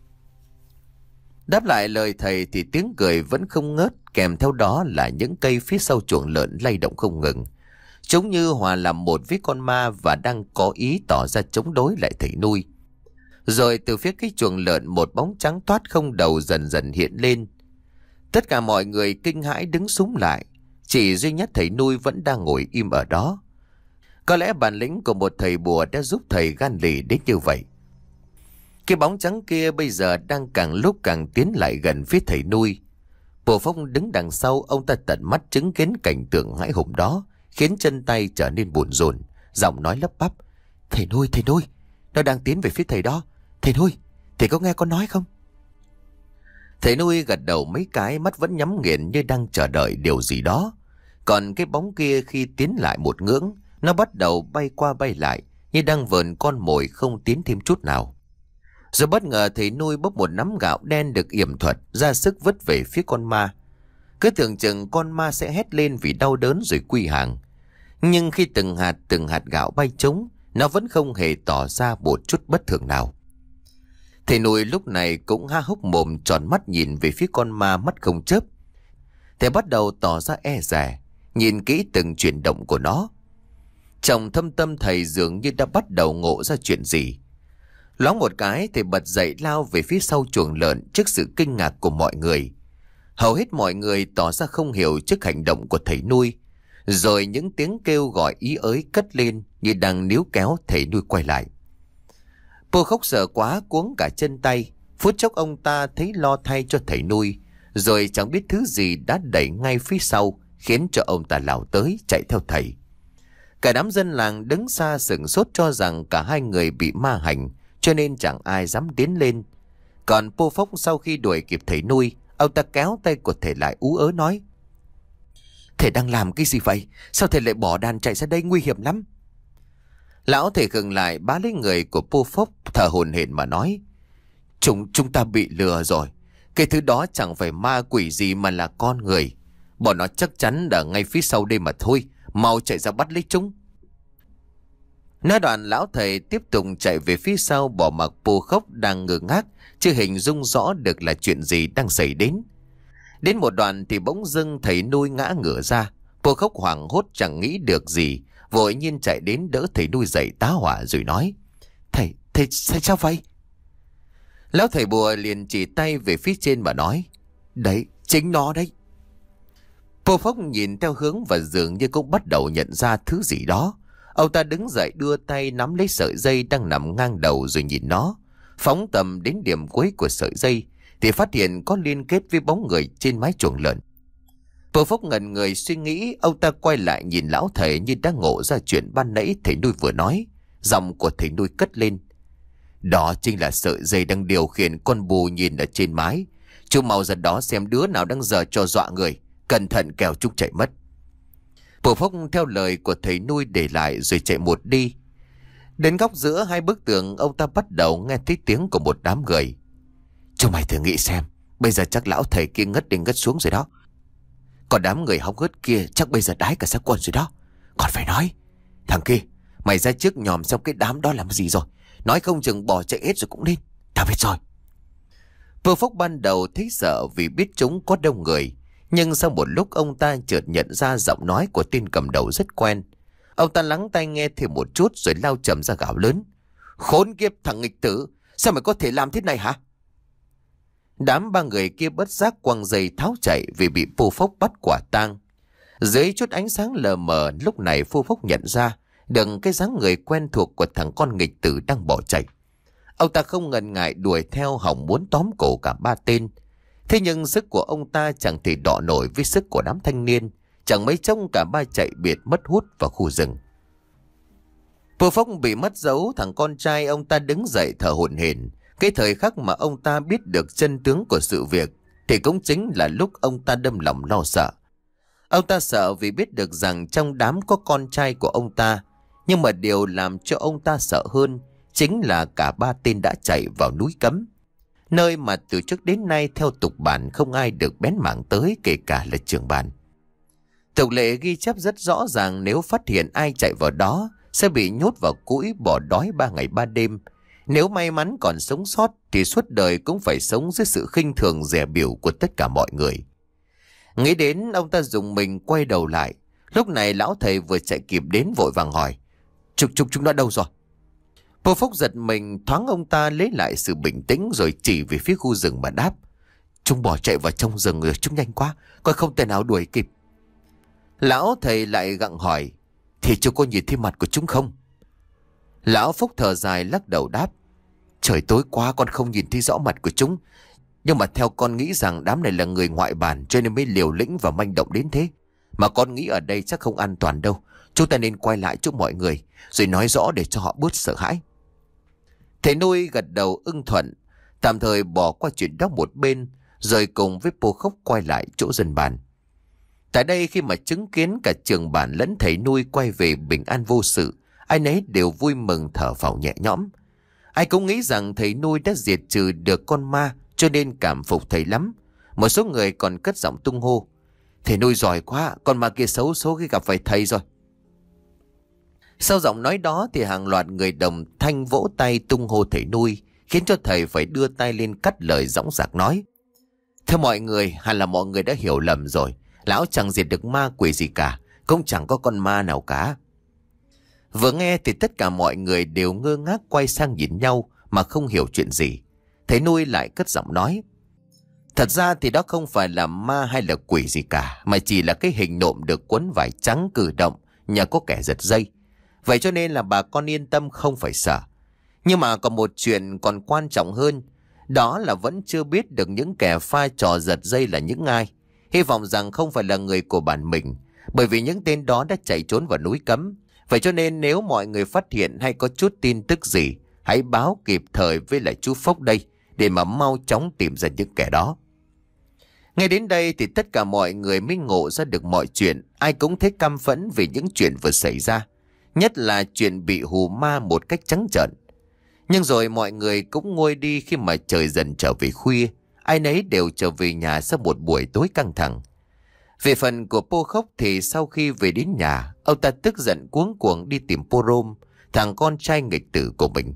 Đáp lại lời thầy thì tiếng cười vẫn không ngớt, kèm theo đó là những cây phía sau chuồng lợn lay động không ngừng. Chúng như hòa làm một với con ma và đang có ý tỏ ra chống đối lại thầy nuôi. Rồi từ phía cái chuồng lợn một bóng trắng toát không đầu dần dần hiện lên. Tất cả mọi người kinh hãi đứng súng lại, chỉ duy nhất thầy nuôi vẫn đang ngồi im ở đó. Có lẽ bản lĩnh của một thầy bùa đã giúp thầy gan lì đến như vậy. Cái bóng trắng kia bây giờ đang càng lúc càng tiến lại gần phía thầy nuôi. Bồ Phong đứng đằng sau, ông ta tận mắt chứng kiến cảnh tượng hãi hùng đó, khiến chân tay trở nên bủn rủn, giọng nói lắp bắp. Thầy nuôi, thầy nuôi, nó đang tiến về phía thầy đó. Thầy nuôi, thầy có nghe con nói không? Thầy nuôi gật đầu mấy cái, mắt vẫn nhắm nghiền như đang chờ đợi điều gì đó. Còn cái bóng kia khi tiến lại một ngưỡng, nó bắt đầu bay qua bay lại, như đang vờn con mồi không tiến thêm chút nào. Rồi bất ngờ thầy nuôi bốc một nắm gạo đen được yểm thuật, ra sức vứt về phía con ma. Cứ tưởng chừng con ma sẽ hét lên vì đau đớn rồi quy hàng. Nhưng khi từng hạt từng hạt gạo bay trúng, nó vẫn không hề tỏ ra một chút bất thường nào. Thầy nuôi lúc này cũng há hốc mồm tròn mắt nhìn về phía con ma mắt không chớp. Thầy bắt đầu tỏ ra e dè, nhìn kỹ từng chuyển động của nó. Trong thâm tâm thầy dường như đã bắt đầu ngộ ra chuyện gì. Loáng một cái thầy bật dậy lao về phía sau chuồng lợn trước sự kinh ngạc của mọi người. Hầu hết mọi người tỏ ra không hiểu trước hành động của thầy nuôi. Rồi những tiếng kêu gọi ý ới cất lên như đang níu kéo thầy nuôi quay lại. Pô Khốc sợ quá cuống cả chân tay. Phút chốc ông ta thấy lo thay cho thầy nuôi, rồi chẳng biết thứ gì đã đẩy ngay phía sau, khiến cho ông ta lao tới chạy theo thầy. Cả đám dân làng đứng xa sửng sốt cho rằng cả hai người bị ma hành, cho nên chẳng ai dám tiến lên. Còn Pô Phốc sau khi đuổi kịp thầy nuôi, ông ta kéo tay của thầy lại ú ớ nói: "Thầy đang làm cái gì vậy? Sao thầy lại bỏ đàn chạy ra đây, nguy hiểm lắm." Lão thầy khựng lại bá lấy người của Pô Phốc, thở hổn hển mà nói: Chúng chúng ta bị lừa rồi. Cái thứ đó chẳng phải ma quỷ gì mà là con người. Bọn nó chắc chắn ở ngay phía sau đây mà thôi. Mau chạy ra bắt lấy chúng. Nói đoạn lão thầy tiếp tục chạy về phía sau, bỏ mặc Pô Khốc đang ngơ ngác, chưa hình dung rõ được là chuyện gì đang xảy đến. Đến một đoạn thì bỗng dưng thầy nuôi ngã ngửa ra. Pô Khốc hoảng hốt chẳng nghĩ được gì, vội nhiên chạy đến đỡ thầy nuôi dậy tá hỏa rồi nói: Thầy, thầy sao vậy? Lão thầy bùa liền chỉ tay về phía trên mà nói: Đấy, chính nó đấy. Pô Phốc nhìn theo hướng và dường như cũng bắt đầu nhận ra thứ gì đó. Ông ta đứng dậy đưa tay nắm lấy sợi dây đang nằm ngang đầu rồi nhìn nó. Phóng tầm đến điểm cuối của sợi dây thì phát hiện có liên kết với bóng người trên mái chuồng lợn. Pô Phốc ngẩn người suy nghĩ, ông ta quay lại nhìn lão thầy như đã ngộ ra chuyện ban nãy thầy nuôi vừa nói. Giọng của thầy nuôi cất lên: Đó chính là sợi dây đang điều khiển con bù nhìn ở trên mái. Chú mau ra đó xem đứa nào đang giở trò dọa người, cẩn thận kẻo chúng chạy mất. Pô Phốc theo lời của thầy nuôi để lại rồi chạy một đi. Đến góc giữa hai bức tường, ông ta bắt đầu nghe thấy tiếng của một đám người. Chú mày thử nghĩ xem, bây giờ chắc lão thầy kia ngất đi ngất xuống rồi đó. Còn đám người hóng hớt kia chắc bây giờ đái cả xác quần rồi đó. Còn phải nói, thằng kia, mày ra trước nhòm xem cái đám đó làm gì rồi. Nói không chừng bỏ chạy hết rồi cũng nên. Tao biết rồi. Pô Phốc ban đầu thấy sợ vì biết chúng có đông người. Nhưng sau một lúc ông ta chợt nhận ra giọng nói của tên cầm đầu rất quen. Ông ta lắng tai nghe thêm một chút rồi lao chầm ra gào lớn: Khốn kiếp thằng nghịch tử, sao mày có thể làm thế này hả? Đám ba người kia bất giác quăng dây tháo chạy vì bị Pô Phốc bắt quả tang. Dưới chút ánh sáng lờ mờ, lúc này Pô Phốc nhận ra được cái dáng người quen thuộc của thằng con nghịch tử đang bỏ chạy. Ông ta không ngần ngại đuổi theo, hòng muốn tóm cổ cả ba tên. Thế nhưng sức của ông ta chẳng thể đọ nổi với sức của đám thanh niên. Chẳng mấy chốc cả ba chạy biệt mất hút vào khu rừng. Pô Phốc bị mất dấu, thằng con trai ông ta đứng dậy thở hổn hển. Cái thời khắc mà ông ta biết được chân tướng của sự việc thì cũng chính là lúc ông ta đâm lòng lo sợ. Ông ta sợ vì biết được rằng trong đám có con trai của ông ta. Nhưng mà điều làm cho ông ta sợ hơn chính là cả ba tên đã chạy vào núi cấm, nơi mà từ trước đến nay theo tục bản không ai được bén mảng tới, kể cả là trưởng bản. Tục lệ ghi chép rất rõ ràng nếu phát hiện ai chạy vào đó sẽ bị nhốt vào cũi bỏ đói ba ngày ba đêm. Nếu may mắn còn sống sót thì suốt đời cũng phải sống dưới sự khinh thường dè bỉu của tất cả mọi người. Nghĩ đến, ông ta dùng mình quay đầu lại. Lúc này lão thầy vừa chạy kịp đến vội vàng hỏi: Chúng chúng chúng đã đâu rồi? Pô Phốc giật mình, thoáng ông ta lấy lại sự bình tĩnh rồi chỉ về phía khu rừng mà đáp: Chúng bỏ chạy vào trong rừng rồi, chúng nhanh quá, coi không thể nào đuổi kịp. Lão thầy lại gặng hỏi: Thì chú có nhìn thấy mặt của chúng không? Lão Phúc thở dài lắc đầu đáp: Trời tối quá con không nhìn thấy rõ mặt của chúng. Nhưng mà theo con nghĩ rằng đám này là người ngoại bản, cho nên mới liều lĩnh và manh động đến thế. Mà con nghĩ ở đây chắc không an toàn đâu. Chúng ta nên quay lại trước mọi người rồi nói rõ để cho họ bớt sợ hãi. Thầy nuôi gật đầu ưng thuận, tạm thời bỏ qua chuyện đó một bên, rồi cùng với Pô Khốc quay lại chỗ dân bản. Tại đây khi mà chứng kiến cả trường bản lẫn thầy nuôi quay về bình an vô sự, ai nấy đều vui mừng thở phào nhẹ nhõm. Ai cũng nghĩ rằng thầy nuôi đã diệt trừ được con ma, cho nên cảm phục thầy lắm. Một số người còn cất giọng tung hô: Thầy nuôi giỏi quá, con ma kia xấu số khi gặp phải thầy rồi. Sau giọng nói đó thì hàng loạt người đồng thanh vỗ tay tung hô thầy nuôi, khiến cho thầy phải đưa tay lên cắt lời dõng dạc nói: Theo mọi người, hẳn là mọi người đã hiểu lầm rồi. Lão chẳng diệt được ma quỷ gì cả, cũng chẳng có con ma nào cả. Vừa nghe thì tất cả mọi người đều ngơ ngác quay sang nhìn nhau mà không hiểu chuyện gì. Thầy nuôi lại cất giọng nói: Thật ra thì đó không phải là ma hay là quỷ gì cả, mà chỉ là cái hình nộm được quấn vải trắng cử động nhờ có kẻ giật dây. Vậy cho nên là bà con yên tâm không phải sợ. Nhưng mà còn một chuyện còn quan trọng hơn, đó là vẫn chưa biết được những kẻ pha trò giật dây là những ai. Hy vọng rằng không phải là người của bản mình, bởi vì những tên đó đã chạy trốn vào núi cấm. Vậy cho nên nếu mọi người phát hiện hay có chút tin tức gì, hãy báo kịp thời với lại chú Phốc đây, để mà mau chóng tìm ra những kẻ đó. Ngay đến đây thì tất cả mọi người mới ngộ ra được mọi chuyện. Ai cũng thấy căm phẫn vì những chuyện vừa xảy ra, nhất là chuyện bị hù ma một cách trắng trợn. Nhưng rồi mọi người cũng nguôi đi khi mà trời dần trở về khuya. Ai nấy đều trở về nhà sau một buổi tối căng thẳng. Về phần của Pô Khốc thì sau khi về đến nhà, ông ta tức giận cuống cuồng đi tìm Pô-rôm, thằng con trai nghịch tử của mình.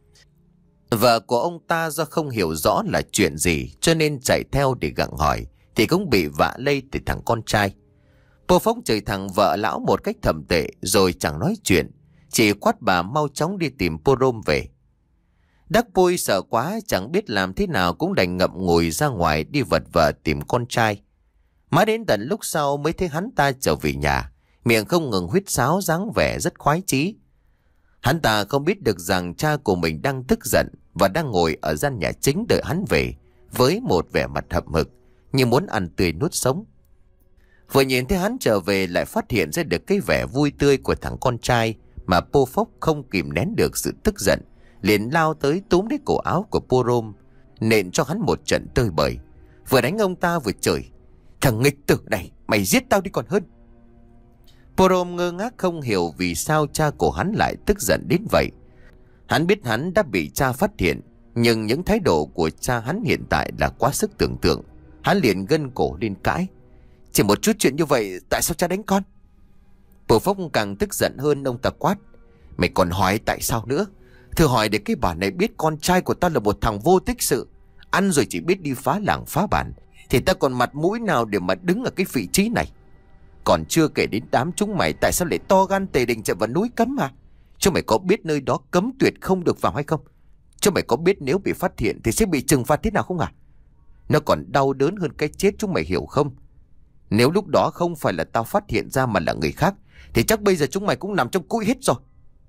Vợ của ông ta do không hiểu rõ là chuyện gì cho nên chạy theo để gặng hỏi, thì cũng bị vạ lây từ thằng con trai. Pô Phốc chửi thằng vợ lão một cách thậm tệ rồi chẳng nói chuyện, chỉ quát bà mau chóng đi tìm Pô-rôm về. Đắc Pui sợ quá chẳng biết làm thế nào cũng đành ngậm ngùi ra ngoài đi vật vờ tìm con trai. Mãi đến tận lúc sau mới thấy hắn ta trở về nhà, miệng không ngừng huýt sáo dáng vẻ rất khoái chí. Hắn ta không biết được rằng cha của mình đang tức giận và đang ngồi ở gian nhà chính đợi hắn về, với một vẻ mặt hậm hực như muốn ăn tươi nuốt sống. Vừa nhìn thấy hắn trở về lại phát hiện ra được cái vẻ vui tươi của thằng con trai, mà Pô Phốc không kìm nén được sự tức giận, liền lao tới túm lấy cổ áo của Pô-rôm, nện cho hắn một trận tơi bời, vừa đánh ông ta vừa chửi: Thằng nghịch tử này, mày giết tao đi còn hơn. Pô-rôm ngơ ngác không hiểu vì sao cha của hắn lại tức giận đến vậy. Hắn biết hắn đã bị cha phát hiện, nhưng những thái độ của cha hắn hiện tại là quá sức tưởng tượng. Hắn liền gân cổ lên cãi: Chỉ một chút chuyện như vậy, tại sao cha đánh con? Pô Phốc càng tức giận hơn, ông ta quát: Mày còn hỏi tại sao nữa? Thử hỏi để cái bà này biết con trai của tao là một thằng vô tích sự, ăn rồi chỉ biết đi phá làng phá bản, thì ta còn mặt mũi nào để mà đứng ở cái vị trí này? Còn chưa kể đến đám chúng mày tại sao lại to gan tề đình chạy vào núi cấm mà? Chúng mày có biết nơi đó cấm tuyệt không được vào hay không? Chúng mày có biết nếu bị phát hiện thì sẽ bị trừng phạt thế nào không à? Nó còn đau đớn hơn cái chết, chúng mày hiểu không? Nếu lúc đó không phải là tao phát hiện ra mà là người khác, thì chắc bây giờ chúng mày cũng nằm trong cũi hết rồi.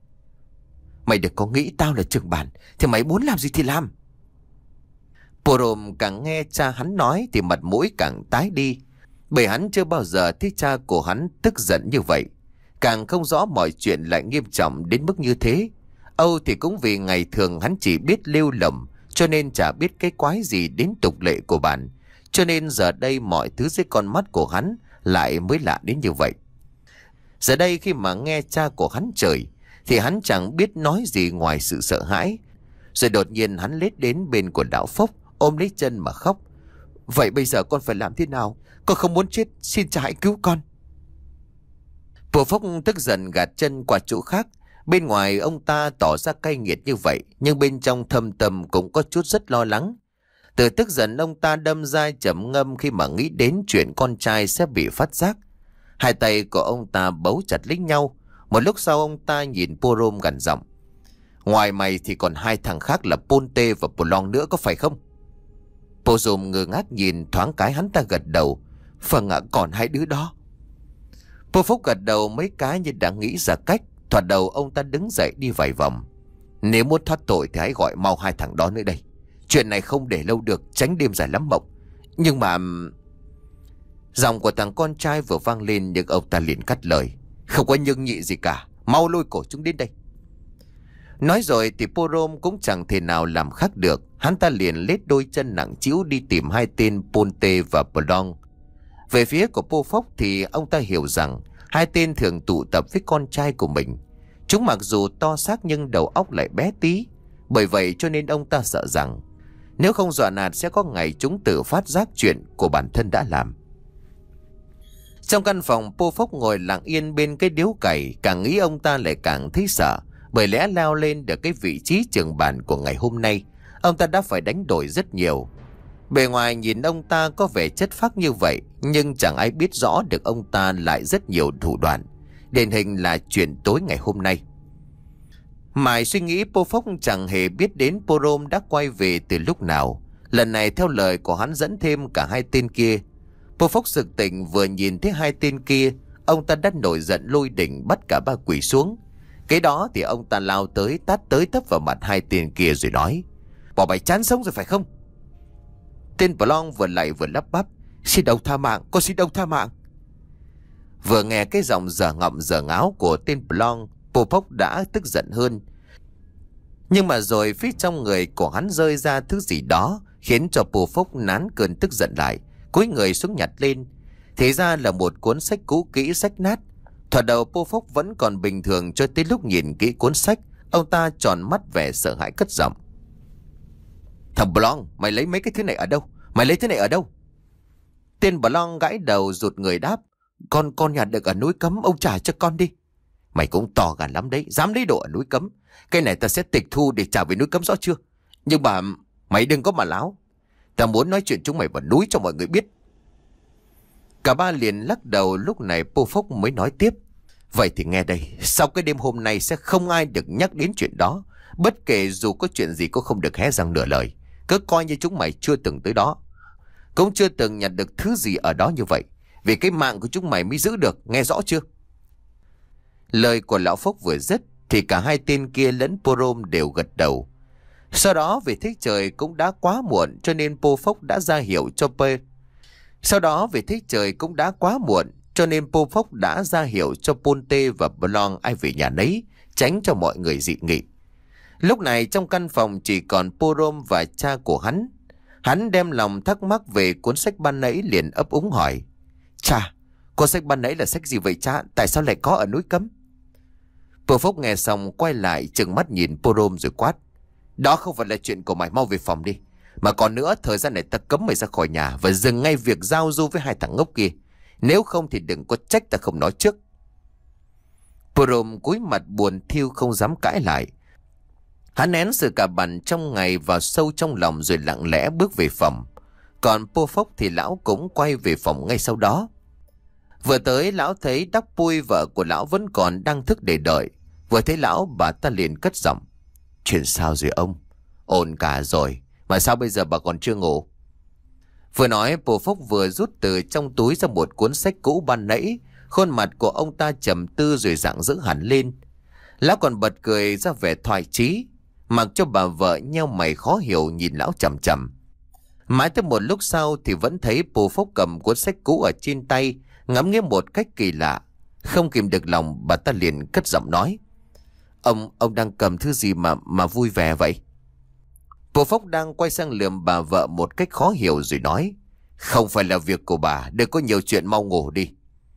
Mày đừng có nghĩ tao là trưởng bản, thì mày muốn làm gì thì làm. Pô-rôm càng nghe cha hắn nói thì mặt mũi càng tái đi, bởi hắn chưa bao giờ thấy cha của hắn tức giận như vậy. Càng không rõ mọi chuyện lại nghiêm trọng đến mức như thế. Âu thì cũng vì ngày thường hắn chỉ biết lêu lỏng, cho nên chả biết cái quái gì đến tục lệ của bản. Cho nên giờ đây mọi thứ dưới con mắt của hắn lại mới lạ đến như vậy. Giờ đây khi mà nghe cha của hắn chửi thì hắn chẳng biết nói gì ngoài sự sợ hãi. Rồi đột nhiên hắn lết đến bên của lão Phốc, ôm lấy chân mà khóc: Vậy bây giờ con phải làm thế nào? Con không muốn chết, xin cha hãy cứu con. Pô Phốc tức giận gạt chân qua chỗ khác. Bên ngoài ông ta tỏ ra cay nghiệt như vậy, nhưng bên trong thâm tâm cũng có chút rất lo lắng. Từ tức giận ông ta đâm ra trầm ngâm khi mà nghĩ đến chuyện con trai sẽ bị phát giác. Hai tay của ông ta bấu chặt lấy nhau. Một lúc sau ông ta nhìn Pô-rôm gằn giọng: Ngoài mày thì còn hai thằng khác là Pôn-tê và Pô-long nữa, có phải không? Pô-rôm ngơ ngác nhìn, thoáng cái hắn ta gật đầu: Vâng ạ, còn hai đứa đó. Pô Phốc gật đầu mấy cái như đã nghĩ ra cách. Thoạt đầu ông ta đứng dậy đi vài vòng: Nếu muốn thoát tội thì hãy gọi mau hai thằng đó nữa đây. Chuyện này không để lâu được, tránh đêm dài lắm mộng. Nhưng mà... Giọng của thằng con trai vừa vang lên nhưng ông ta liền cắt lời: Không có nhưng nhị gì cả, mau lôi cổ chúng đến đây. Nói rồi thì Pô-rôm cũng chẳng thể nào làm khác được. Hắn ta liền lết đôi chân nặng trĩu đi tìm hai tên Pôn-tê và Pô-long. Về phía của Pô Phốc thì ông ta hiểu rằng hai tên thường tụ tập với con trai của mình. Chúng mặc dù to xác nhưng đầu óc lại bé tí. Bởi vậy cho nên ông ta sợ rằng nếu không dọa nạt sẽ có ngày chúng tự phát giác chuyện của bản thân đã làm. Trong căn phòng, Pô Phốc ngồi lặng yên bên cái điếu cày. Càng nghĩ ông ta lại càng thấy sợ, bởi lẽ leo lên được cái vị trí trưởng bản của ngày hôm nay, ông ta đã phải đánh đổi rất nhiều. Bề ngoài nhìn ông ta có vẻ chất phác như vậy, nhưng chẳng ai biết rõ được ông ta lại rất nhiều thủ đoạn. Điển hình là chuyện tối ngày hôm nay. Mãi suy nghĩ, Po Phốc chẳng hề biết đến Porom đã quay về từ lúc nào. Lần này theo lời của hắn dẫn thêm cả hai tên kia. Po Phốc sực tỉnh, vừa nhìn thấy hai tên kia, ông ta đã nổi giận lôi đỉnh bắt cả ba quỳ xuống. Cái đó thì ông ta lao tới tát tới tấp vào mặt hai tên kia rồi nói: "Bỏ mày chán sống rồi phải không?" Tên Plong vừa lạy vừa lắp bắp: "Xin ông tha mạng, con xin ông tha mạng." Vừa nghe cái giọng dở ngọng dở ngáo của tên Plong, Po Phốc đã tức giận hơn. Nhưng mà rồi phía trong người của hắn rơi ra thứ gì đó khiến cho Po Phốc nán cơn tức giận lại, cúi người xuống nhặt lên. Thế ra là một cuốn sách cũ kỹ rách nát. Thoạt đầu Po Phốc vẫn còn bình thường, cho tới lúc nhìn kỹ cuốn sách, ông ta tròn mắt vẻ sợ hãi cất giọng: "Thằng Plong, mày lấy mấy cái thứ này ở đâu? Mày lấy thứ này ở đâu?" Tên Plong gãi đầu rụt người đáp: Con con nhặt được ở núi Cấm, ông trả cho con đi." "Mày cũng to gan lắm đấy, dám lấy đồ ở núi Cấm. Cái này ta sẽ tịch thu để trả về núi Cấm, rõ chưa? Nhưng mà mày đừng có mà láo. Ta muốn nói chuyện chúng mày vào núi cho mọi người biết." Cả ba liền lắc đầu. Lúc này Po Phốc mới nói tiếp: "Vậy thì nghe đây, sau cái đêm hôm nay sẽ không ai được nhắc đến chuyện đó. Bất kể dù có chuyện gì cũng không được hé răng nửa lời. Cứ coi như chúng mày chưa từng tới đó, cũng chưa từng nhặt được thứ gì ở đó như vậy. Vì cái mạng của chúng mày mới giữ được, nghe rõ chưa?" Lời của lão Phốc vừa dứt thì cả hai tên kia lẫn Porom đều gật đầu. Sau đó vì thấy trời cũng đã quá muộn cho nên Po Phốc đã ra hiệu cho Pe. Sau đó vì thấy trời cũng đã quá muộn cho nên Po Phốc đã ra hiệu cho Ponte và Plong ai về nhà nấy, tránh cho mọi người dị nghị. Lúc này trong căn phòng chỉ còn Porom và cha của hắn. Hắn đem lòng thắc mắc về cuốn sách ban nãy liền ấp úng hỏi: "Cha, cuốn sách ban nãy là sách gì vậy cha? Tại sao lại có ở núi Cấm?" Po Phốc nghe xong quay lại trừng mắt nhìn Porom rồi quát: "Đó không phải là chuyện của mày, mau về phòng đi. Mà còn nữa, thời gian này ta cấm mày ra khỏi nhà và dừng ngay việc giao du với hai thằng ngốc kia. Nếu không thì đừng có trách ta không nói trước." Porom cúi mặt buồn thiu không dám cãi lại. Hắn nén sự cà bằn trong ngày vào sâu trong lòng rồi lặng lẽ bước về phòng. Còn Po Phốc thì lão cũng quay về phòng ngay sau đó. Vừa tới, lão thấy Đắc Pui vợ của lão vẫn còn đang thức để đợi. Vừa thấy lão, bà ta liền cất giọng: "Chuyện sao rồi ông?" "Ổn cả rồi. Mà sao bây giờ bà còn chưa ngủ?" Vừa nói, Po Phốc vừa rút từ trong túi ra một cuốn sách cũ ban nãy. Khuôn mặt của ông ta trầm tư rồi rạng rỡ hẳn lên. Lão còn bật cười ra vẻ thoải chí, mặc cho bà vợ nheo mày khó hiểu nhìn lão chằm chằm. Mãi tới một lúc sau thì vẫn thấy Po Phốc cầm cuốn sách cũ ở trên tay, ngắm nghía một cách kỳ lạ. Không kìm được lòng, bà ta liền cất giọng nói: Ông, ông đang cầm thứ gì mà mà vui vẻ vậy?" Po Phốc đang quay sang lườm bà vợ một cách khó hiểu rồi nói: "Không phải là việc của bà, đừng có nhiều chuyện, mau ngủ đi."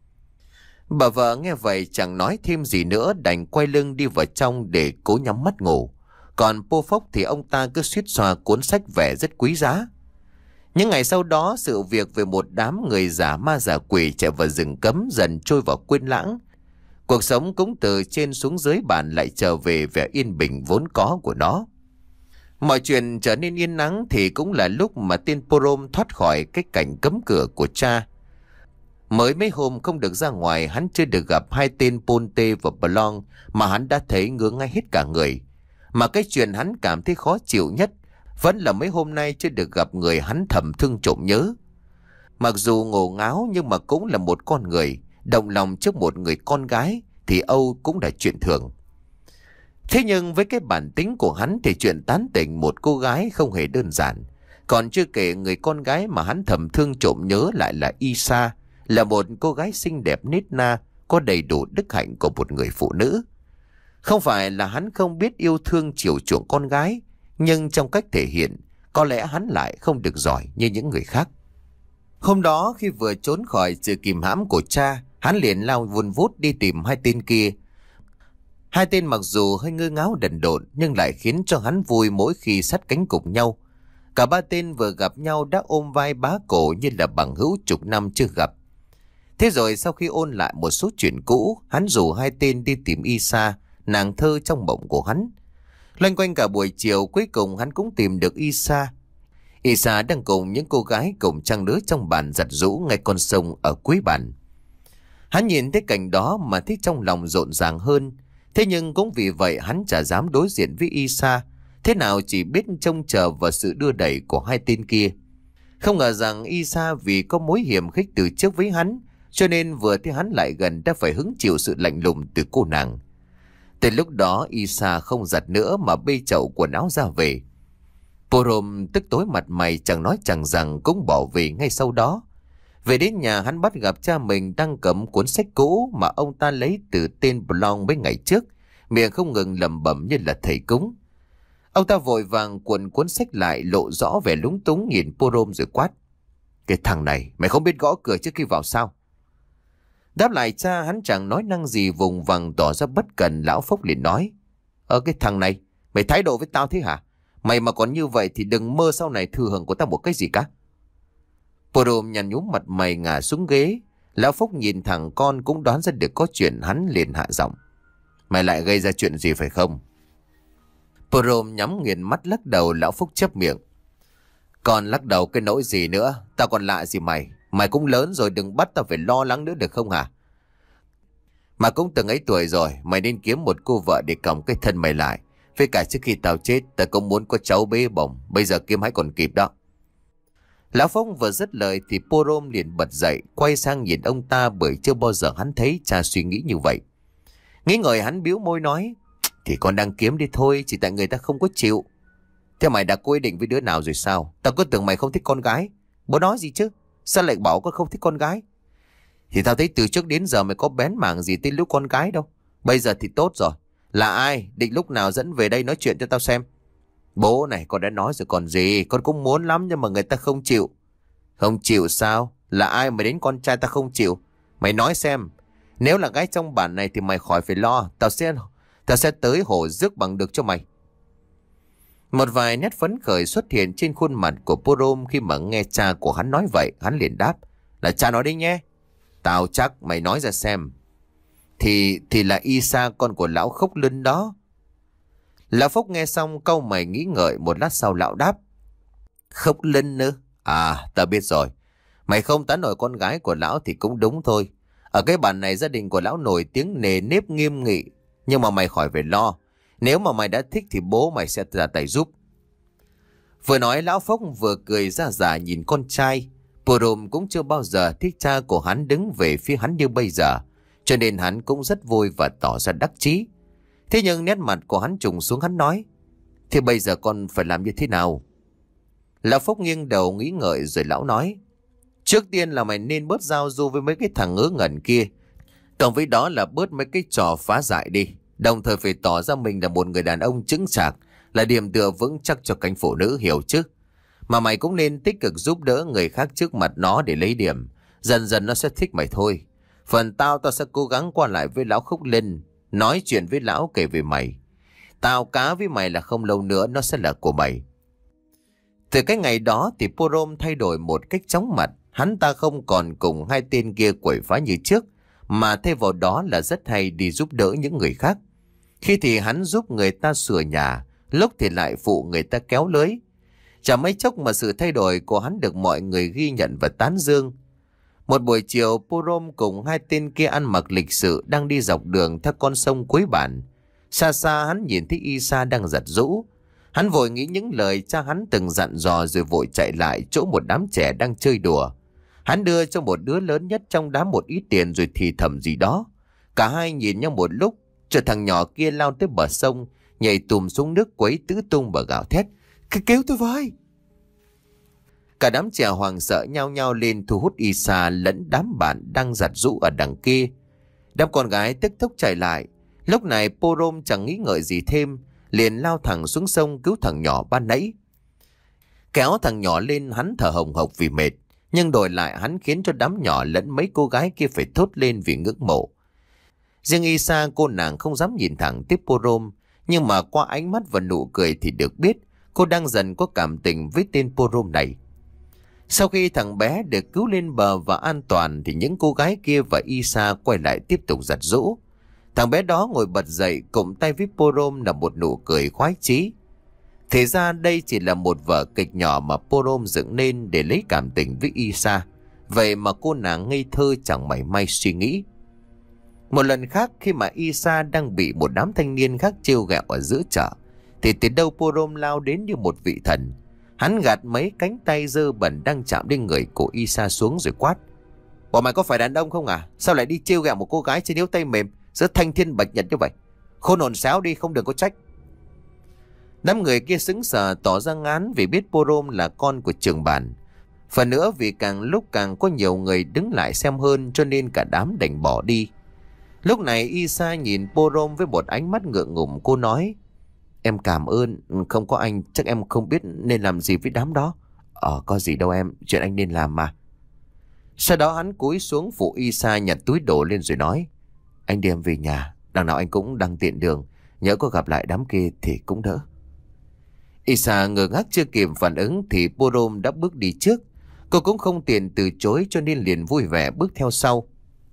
Bà vợ nghe vậy chẳng nói thêm gì nữa, đành quay lưng đi vào trong để cố nhắm mắt ngủ. Còn Po Phốc thì ông ta cứ suýt xoa cuốn sách vẻ rất quý giá. Những ngày sau đó, sự việc về một đám người giả ma giả quỷ chạy vào rừng cấm dần trôi vào quên lãng. Cuộc sống cũng từ trên xuống dưới bản lại trở về vẻ yên bình vốn có của nó. Mọi chuyện trở nên yên nắng thì cũng là lúc mà tên Porom thoát khỏi cái cảnh cấm cửa của cha. Mới mấy hôm không được ra ngoài, hắn chưa được gặp hai tên Ponte và Plong mà hắn đã thấy ngứa ngay hết cả người. Mà cái chuyện hắn cảm thấy khó chịu nhất vẫn là mấy hôm nay chưa được gặp người hắn thầm thương trộm nhớ. Mặc dù ngổ ngáo nhưng mà cũng là một con người, động lòng trước một người con gái thì âu cũng là chuyện thường. Thế nhưng với cái bản tính của hắn thì chuyện tán tỉnh một cô gái không hề đơn giản. Còn chưa kể người con gái mà hắn thầm thương trộm nhớ lại là Isa, là một cô gái xinh đẹp nết na, có đầy đủ đức hạnh của một người phụ nữ. Không phải là hắn không biết yêu thương chiều chuộng con gái, nhưng trong cách thể hiện, có lẽ hắn lại không được giỏi như những người khác. Hôm đó khi vừa trốn khỏi sự kìm hãm của cha, hắn liền lao vun vút đi tìm hai tên kia. Hai tên mặc dù hơi ngơ ngáo đần độn nhưng lại khiến cho hắn vui mỗi khi sát cánh cùng nhau. Cả ba tên vừa gặp nhau đã ôm vai bá cổ như là bằng hữu chục năm chưa gặp. Thế rồi sau khi ôn lại một số chuyện cũ, hắn rủ hai tên đi tìm Isa, nàng thơ trong mộng của hắn. Loanh quanh cả buổi chiều, cuối cùng hắn cũng tìm được Isa. Isa đang cùng những cô gái cùng trang lứa trong bàn giặt giũ ngay con sông ở cuối bàn. Hắn nhìn thấy cảnh đó mà thấy trong lòng rộn ràng hơn. Thế nhưng cũng vì vậy hắn chả dám đối diện với Isa, thế nào chỉ biết trông chờ vào sự đưa đẩy của hai tên kia. Không ngờ rằng Isa vì có mối hiểm khích từ trước với hắn, cho nên vừa thấy hắn lại gần đã phải hứng chịu sự lạnh lùng từ cô nàng. Từ lúc đó Isa không giặt nữa mà bê chậu quần áo ra về. Porom tức tối mặt mày chẳng nói chẳng rằng cũng bỏ về ngay sau đó. Về đến nhà hắn bắt gặp cha mình đang cầm cuốn sách cũ mà ông ta lấy từ tên Blanc mấy ngày trước, miệng không ngừng lẩm bẩm như là thầy cúng. Ông ta vội vàng cuộn cuốn sách lại, lộ rõ vẻ lúng túng nhìn Porom rồi quát: "Cái thằng này, mày không biết gõ cửa trước khi vào sao?" Đáp lại cha hắn chẳng nói năng gì, vùng vằng tỏ ra bất cần. Lão Phúc liền nói: "Ờ cái thằng này, mày thái độ với tao thế hả? Mày mà còn như vậy thì đừng mơ sau này thừa hưởng của tao một cái gì cả." Porom nhăn nhúm mặt mày ngả xuống ghế. Lão Phúc nhìn thằng con cũng đoán ra được có chuyện, hắn liền hạ giọng: "Mày lại gây ra chuyện gì phải không?" Porom nhắm nghiền mắt lắc đầu. Lão Phúc chép miệng: "Còn lắc đầu cái nỗi gì nữa? Tao còn lạ gì mày? Mày cũng lớn rồi, đừng bắt tao phải lo lắng nữa được không hả? Mà cũng từng ấy tuổi rồi, mày nên kiếm một cô vợ để còng cái thân mày lại. Với cả trước khi tao chết, tao cũng muốn có cháu bế bổng, bây giờ kiếm hãy còn kịp đó." Lão Phúc vừa dứt lời thì Porom liền bật dậy, quay sang nhìn ông ta, bởi chưa bao giờ hắn thấy cha suy nghĩ như vậy. Nghĩ ngợi hắn bĩu môi nói: "Thì con đang kiếm đi thôi, chỉ tại người ta không có chịu." "Thế mày đã quyết định với đứa nào rồi sao? Tao cứ tưởng mày không thích con gái." "Bố nói gì chứ? Sao lại bảo con không thích con gái?" "Thì tao thấy từ trước đến giờ mày có bén mảng gì tới lúc con gái đâu. Bây giờ thì tốt rồi. Là ai? Định lúc nào dẫn về đây nói chuyện cho tao xem." "Bố này, con đã nói rồi còn gì. Con cũng muốn lắm nhưng mà người ta không chịu." "Không chịu sao? Là ai mà đến con trai ta không chịu? Mày nói xem. Nếu là gái trong bản này thì mày khỏi phải lo. Tao sẽ Tao sẽ tới hổ rước bằng được cho mày." Một vài nét phấn khởi xuất hiện trên khuôn mặt của Porom khi mà nghe cha của hắn nói vậy. Hắn liền đáp: "Là cha nói đi nhé." "Tao chắc, mày nói ra xem." Thì thì là Isa, con của lão Khốc Linh đó." Lão Phúc nghe xong cau mày nghĩ ngợi, một lát sau lão đáp: "Khốc Linh nữa? À, tao biết rồi. Mày không tán nổi con gái của lão thì cũng đúng thôi. Ở cái bản này gia đình của lão nổi tiếng nề nếp nghiêm nghị. Nhưng mà mày khỏi phải lo. Nếu mà mày đã thích thì bố mày sẽ ra tay giúp." Vừa nói lão Phúc vừa cười ra giả nhìn con trai. Porom cũng chưa bao giờ thích cha của hắn đứng về phía hắn như bây giờ, cho nên hắn cũng rất vui và tỏ ra đắc chí. Thế nhưng nét mặt của hắn trùng xuống, hắn nói: "Thế bây giờ con phải làm như thế nào?" Lão Phúc nghiêng đầu nghĩ ngợi rồi lão nói: "Trước tiên là mày nên bớt giao du với mấy cái thằng ngớ ngẩn kia. Cộng với đó là bớt mấy cái trò phá dại đi. Đồng thời phải tỏ ra mình là một người đàn ông chững chạc, là điểm tựa vững chắc cho cánh phụ nữ, hiểu chứ? Mà mày cũng nên tích cực giúp đỡ người khác trước mặt nó để lấy điểm. Dần dần nó sẽ thích mày thôi. Phần tao tao sẽ cố gắng qua lại với lão Khúc Linh, nói chuyện với lão kể về mày. Tao cá với mày là không lâu nữa nó sẽ là của mày." Từ cái ngày đó thì Porom thay đổi một cách chóng mặt. Hắn ta không còn cùng hai tên kia quậy phá như trước, mà thay vào đó là rất hay đi giúp đỡ những người khác. Khi thì hắn giúp người ta sửa nhà, lúc thì lại phụ người ta kéo lưới. Chả mấy chốc mà sự thay đổi của hắn được mọi người ghi nhận và tán dương. Một buổi chiều, Porom cùng hai tên kia ăn mặc lịch sự đang đi dọc đường theo con sông cuối bản. Xa xa hắn nhìn thấy Isa đang giặt giũ. Hắn vội nghĩ những lời cha hắn từng dặn dò rồi vội chạy lại chỗ một đám trẻ đang chơi đùa. Hắn đưa cho một đứa lớn nhất trong đám một ít tiền rồi thì thầm gì đó. Cả hai nhìn nhau một lúc, cho thằng nhỏ kia lao tới bờ sông, nhảy tùm xuống nước quấy tứ tung và gào thét: "Cứu tôi với!" Cả đám trẻ hoàng sợ nhao nhao lên thu hút Isa lẫn đám bạn đang giặt giũ ở đằng kia. Đám con gái tức tốc chạy lại. Lúc này Porom chẳng nghĩ ngợi gì thêm, liền lao thẳng xuống sông cứu thằng nhỏ ban nãy. Kéo thằng nhỏ lên, hắn thở hồng hộc vì mệt, nhưng đổi lại hắn khiến cho đám nhỏ lẫn mấy cô gái kia phải thốt lên vì ngưỡng mộ. Riêng Isa, cô nàng không dám nhìn thẳng tiếp Porom, nhưng mà qua ánh mắt và nụ cười thì được biết cô đang dần có cảm tình với tên Porom này. Sau khi thằng bé được cứu lên bờ và an toàn thì những cô gái kia và Isa quay lại tiếp tục giặt giũ. Thằng bé đó ngồi bật dậy cụm tay với Porom là một nụ cười khoái chí. Thế ra đây chỉ là một vở kịch nhỏ mà Porom dựng nên để lấy cảm tình với Isa. Vậy mà cô nàng ngây thơ chẳng mảy may suy nghĩ. Một lần khác khi mà Isa đang bị một đám thanh niên khác trêu ghẹo ở giữa chợ, thì từ đâu Porom lao đến như một vị thần. Hắn gạt mấy cánh tay dơ bẩn đang chạm đến người của Isa xuống rồi quát: "Bọn mày có phải đàn ông không à? Sao lại đi trêu ghẹo một cô gái trên yếu tay mềm giữa thanh thiên bạch nhật như vậy? Khôn hồn xáo đi, không được có trách." Đám người kia sững sờ tỏ ra ngán vì biết Porom là con của trưởng bản. Phần nữa vì càng lúc càng có nhiều người đứng lại xem hơn, cho nên cả đám đành bỏ đi. Lúc này Isa nhìn Porom với một ánh mắt ngượng ngùng. Cô nói: "Em cảm ơn, không có anh chắc em không biết nên làm gì với đám đó." "Ờ có gì đâu em, chuyện anh nên làm mà." Sau đó hắn cúi xuống phụ Isa nhặt túi đồ lên rồi nói: "Anh đi em về nhà, đằng nào anh cũng đang tiện đường, nhỡ có gặp lại đám kia thì cũng đỡ." Isa ngơ ngác chưa kịp phản ứng thì Porom đã bước đi trước. Cô cũng không tiện từ chối cho nên liền vui vẻ bước theo sau.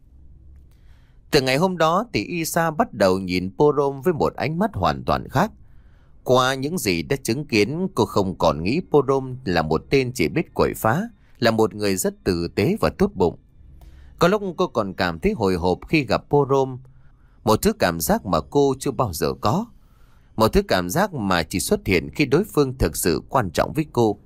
Từ ngày hôm đó thì Isa bắt đầu nhìn Porom với một ánh mắt hoàn toàn khác. Qua những gì đã chứng kiến, cô không còn nghĩ Porom là một tên chỉ biết quậy phá, là một người rất tử tế và tốt bụng. Có lúc cô còn cảm thấy hồi hộp khi gặp Porom, một thứ cảm giác mà cô chưa bao giờ có. Một thứ cảm giác mà chỉ xuất hiện khi đối phương thực sự quan trọng với cô.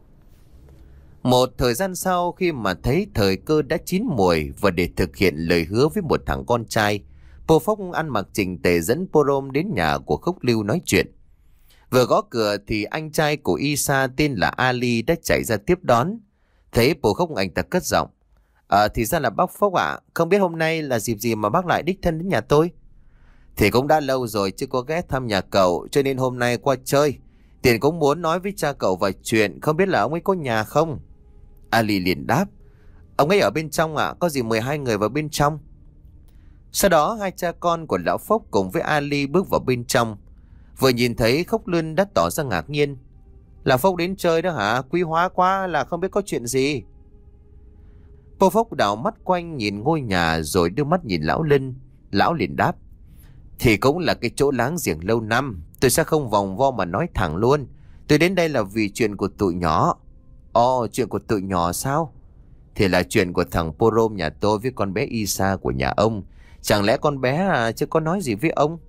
Một thời gian sau, khi mà thấy thời cơ đã chín muồi và để thực hiện lời hứa với một thằng con trai, Po Phốc ăn mặc chỉnh tề dẫn Porom đến nhà của Khúc Lưu nói chuyện. Vừa gõ cửa thì anh trai của Isa tên là Ali đã chạy ra tiếp đón. Thấy Po Phốc, anh ta cất giọng: "À, thì ra là bác Phốc ạ, à, không biết hôm nay là dịp gì mà bác lại đích thân đến nhà tôi?" "Thì cũng đã lâu rồi chưa có ghé thăm nhà cậu, cho nên hôm nay qua chơi. Tiền cũng muốn nói với cha cậu vài chuyện, không biết là ông ấy có nhà không?" Ali liền đáp: "Ông ấy ở bên trong ạ, à, có gì mười hai người vào bên trong." Sau đó hai cha con của lão Phốc cùng với Ali bước vào bên trong. Vừa nhìn thấy Khốc Lươn đã tỏ ra ngạc nhiên: "Lão Phốc đến chơi đó hả? Quý hóa quá, là không biết có chuyện gì." Po Phốc đảo mắt quanh nhìn ngôi nhà rồi đưa mắt nhìn lão Linh. Lão liền đáp: "Thì cũng là cái chỗ láng giềng lâu năm, tôi sẽ không vòng vo mà nói thẳng luôn. Tôi đến đây là vì chuyện của tụi nhỏ." "Ồ, chuyện của tụi nhỏ sao?" "Thì là chuyện của thằng Porom nhà tôi với con bé Isa của nhà ông. Chẳng lẽ con bé à, chứ có nói gì với ông?"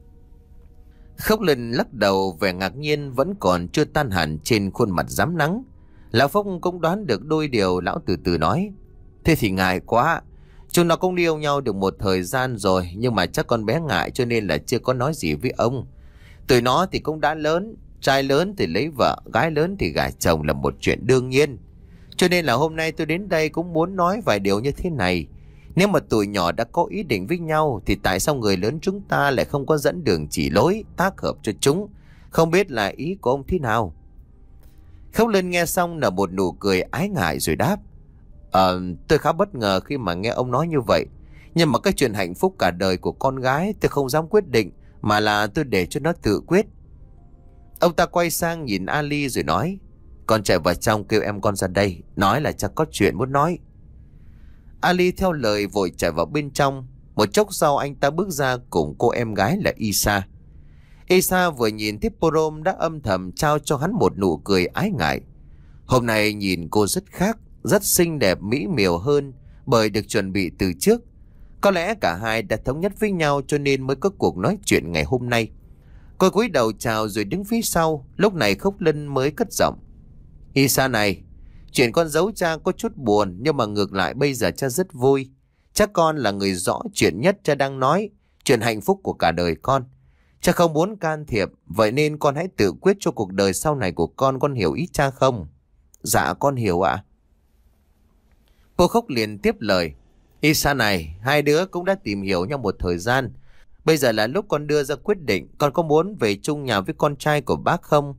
Khốc Linh lắc đầu, vẻ ngạc nhiên vẫn còn chưa tan hẳn trên khuôn mặt rám nắng. Lão Phốc cũng đoán được đôi điều, lão từ từ nói: "Thế thì ngại quá. Chúng nó cũng yêu nhau được một thời gian rồi, nhưng mà chắc con bé ngại cho nên là chưa có nói gì với ông. Tụi nó thì cũng đã lớn, trai lớn thì lấy vợ, gái lớn thì gả chồng là một chuyện đương nhiên. Cho nên là hôm nay tôi đến đây cũng muốn nói vài điều như thế này. Nếu mà tụi nhỏ đã có ý định với nhau thì tại sao người lớn chúng ta lại không có dẫn đường chỉ lối, tác hợp cho chúng? Không biết là ý của ông thế nào?" Khốc Linh nghe xong là một nụ cười ái ngại rồi đáp: Ờ, tôi khá bất ngờ khi mà nghe ông nói như vậy. Nhưng mà cái chuyện hạnh phúc cả đời của con gái tôi không dám quyết định, mà là tôi để cho nó tự quyết." Ông ta quay sang nhìn Ali rồi nói: "Con chạy vào trong kêu em con ra đây, nói là chắc có chuyện muốn nói." Ali theo lời vội chạy vào bên trong. Một chốc sau anh ta bước ra cùng cô em gái là Isa. Isa vừa nhìn thấy Porom đã âm thầm trao cho hắn một nụ cười ái ngại. Hôm nay nhìn cô rất khác, rất xinh đẹp mỹ miều hơn bởi được chuẩn bị từ trước. Có lẽ cả hai đã thống nhất với nhau cho nên mới có cuộc nói chuyện ngày hôm nay. Cô cúi đầu chào rồi đứng phía sau. Lúc này Khốc Linh mới cất giọng: "Isa này, chuyện con giấu cha có chút buồn, nhưng mà ngược lại bây giờ cha rất vui. Chắc con là người rõ chuyện nhất cha đang nói, chuyện hạnh phúc của cả đời con. Cha không muốn can thiệp, vậy nên con hãy tự quyết cho cuộc đời sau này của con, con hiểu ý cha không?" "Dạ con hiểu ạ." Cô Khốc liền tiếp lời: "Isa này, hai đứa cũng đã tìm hiểu nhau một thời gian. Bây giờ là lúc con đưa ra quyết định, con có muốn về chung nhà với con trai của bác không?"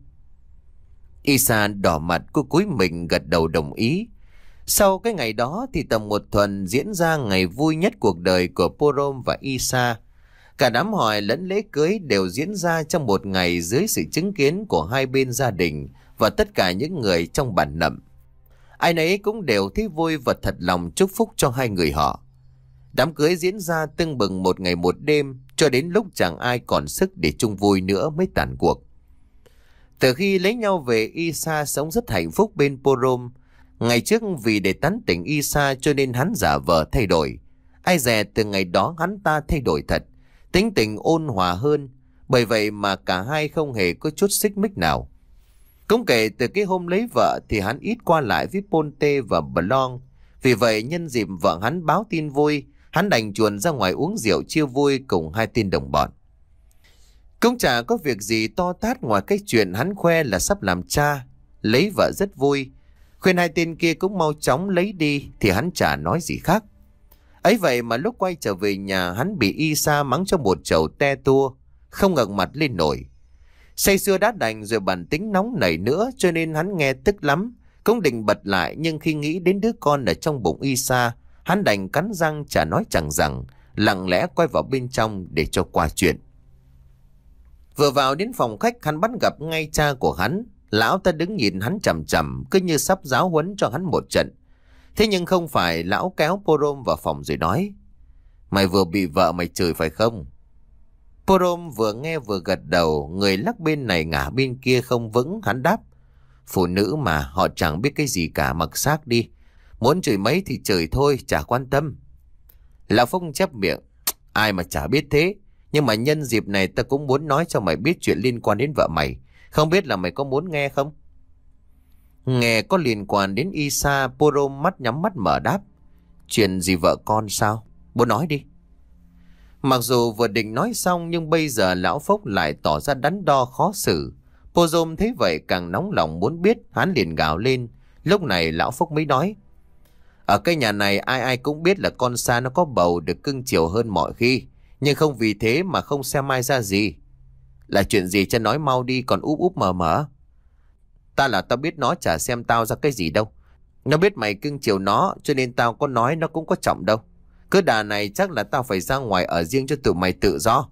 Isa đỏ mặt, cô cúi mình gật đầu đồng ý. Sau cái ngày đó thì tầm một tuần diễn ra ngày vui nhất cuộc đời của Porom và Isa. Cả đám hỏi lẫn lễ cưới đều diễn ra trong một ngày dưới sự chứng kiến của hai bên gia đình và tất cả những người trong bản nậm. Ai nấy cũng đều thấy vui và thật lòng chúc phúc cho hai người họ. Đám cưới diễn ra tưng bừng một ngày một đêm, cho đến lúc chẳng ai còn sức để chung vui nữa mới tàn cuộc. Từ khi lấy nhau về, Isa sống rất hạnh phúc bên Porom. Ngày trước vì để tán tỉnh Isa cho nên hắn giả vờ thay đổi. Ai dè từ ngày đó hắn ta thay đổi thật, tính tình ôn hòa hơn. Bởi vậy mà cả hai không hề có chút xích mích nào. Cũng kể từ cái hôm lấy vợ thì hắn ít qua lại với Ponte và Blon. Vì vậy nhân dịp vợ hắn báo tin vui, hắn đành chuồn ra ngoài uống rượu chia vui cùng hai tên đồng bọn. Cũng chả có việc gì to tát ngoài cái chuyện hắn khoe là sắp làm cha, lấy vợ rất vui. Khuyên hai tên kia cũng mau chóng lấy đi thì hắn chả nói gì khác. Ấy vậy mà lúc quay trở về nhà, hắn bị Isa mắng cho một chầu te tua, không ngẩng mặt lên nổi. Say sưa đã đành rồi bản tính nóng nảy nữa, cho nên hắn nghe tức lắm, cũng định bật lại. Nhưng khi nghĩ đến đứa con ở trong bụng Isa, hắn đành cắn răng chả nói chẳng rằng, lặng lẽ quay vào bên trong để cho qua chuyện. Vừa vào đến phòng khách, hắn bắt gặp ngay cha của hắn. Lão ta đứng nhìn hắn chằm chằm, cứ như sắp giáo huấn cho hắn một trận. Thế nhưng không phải. Lão kéo Porom vào phòng rồi nói: "Mày vừa bị vợ mày chửi phải không?" Porom vừa nghe vừa gật đầu, người lắc bên này ngả bên kia không vững. Hắn đáp: "Phụ nữ mà, họ chẳng biết cái gì cả, mặc xác đi. Muốn chửi mấy thì chửi thôi, chả quan tâm." Lão Phúc chép miệng: "Ai mà chả biết thế. Nhưng mà nhân dịp này ta cũng muốn nói cho mày biết chuyện liên quan đến vợ mày. Không biết là mày có muốn nghe không?" Nghe có liên quan đến Isa, Porom mắt nhắm mắt mở đáp: "Chuyện gì vợ con sao? Bố nói đi." Mặc dù vừa định nói xong nhưng bây giờ lão Phúc lại tỏ ra đắn đo khó xử. Porom thấy vậy càng nóng lòng muốn biết, hắn liền gào lên. Lúc này lão Phúc mới nói: "Ở cái nhà này ai ai cũng biết là con Sa nó có bầu, được cưng chiều hơn mọi khi. Nhưng không vì thế mà không xem ai ra gì. Là chuyện gì cho nói mau đi, còn úp úp mờ mờ." "Ta là tao biết nó chả xem tao ra cái gì đâu. Nó biết mày cưng chiều nó, cho nên tao có nói nó cũng có trọng đâu. Cứ đà này chắc là tao phải ra ngoài ở riêng cho tụi mày tự do."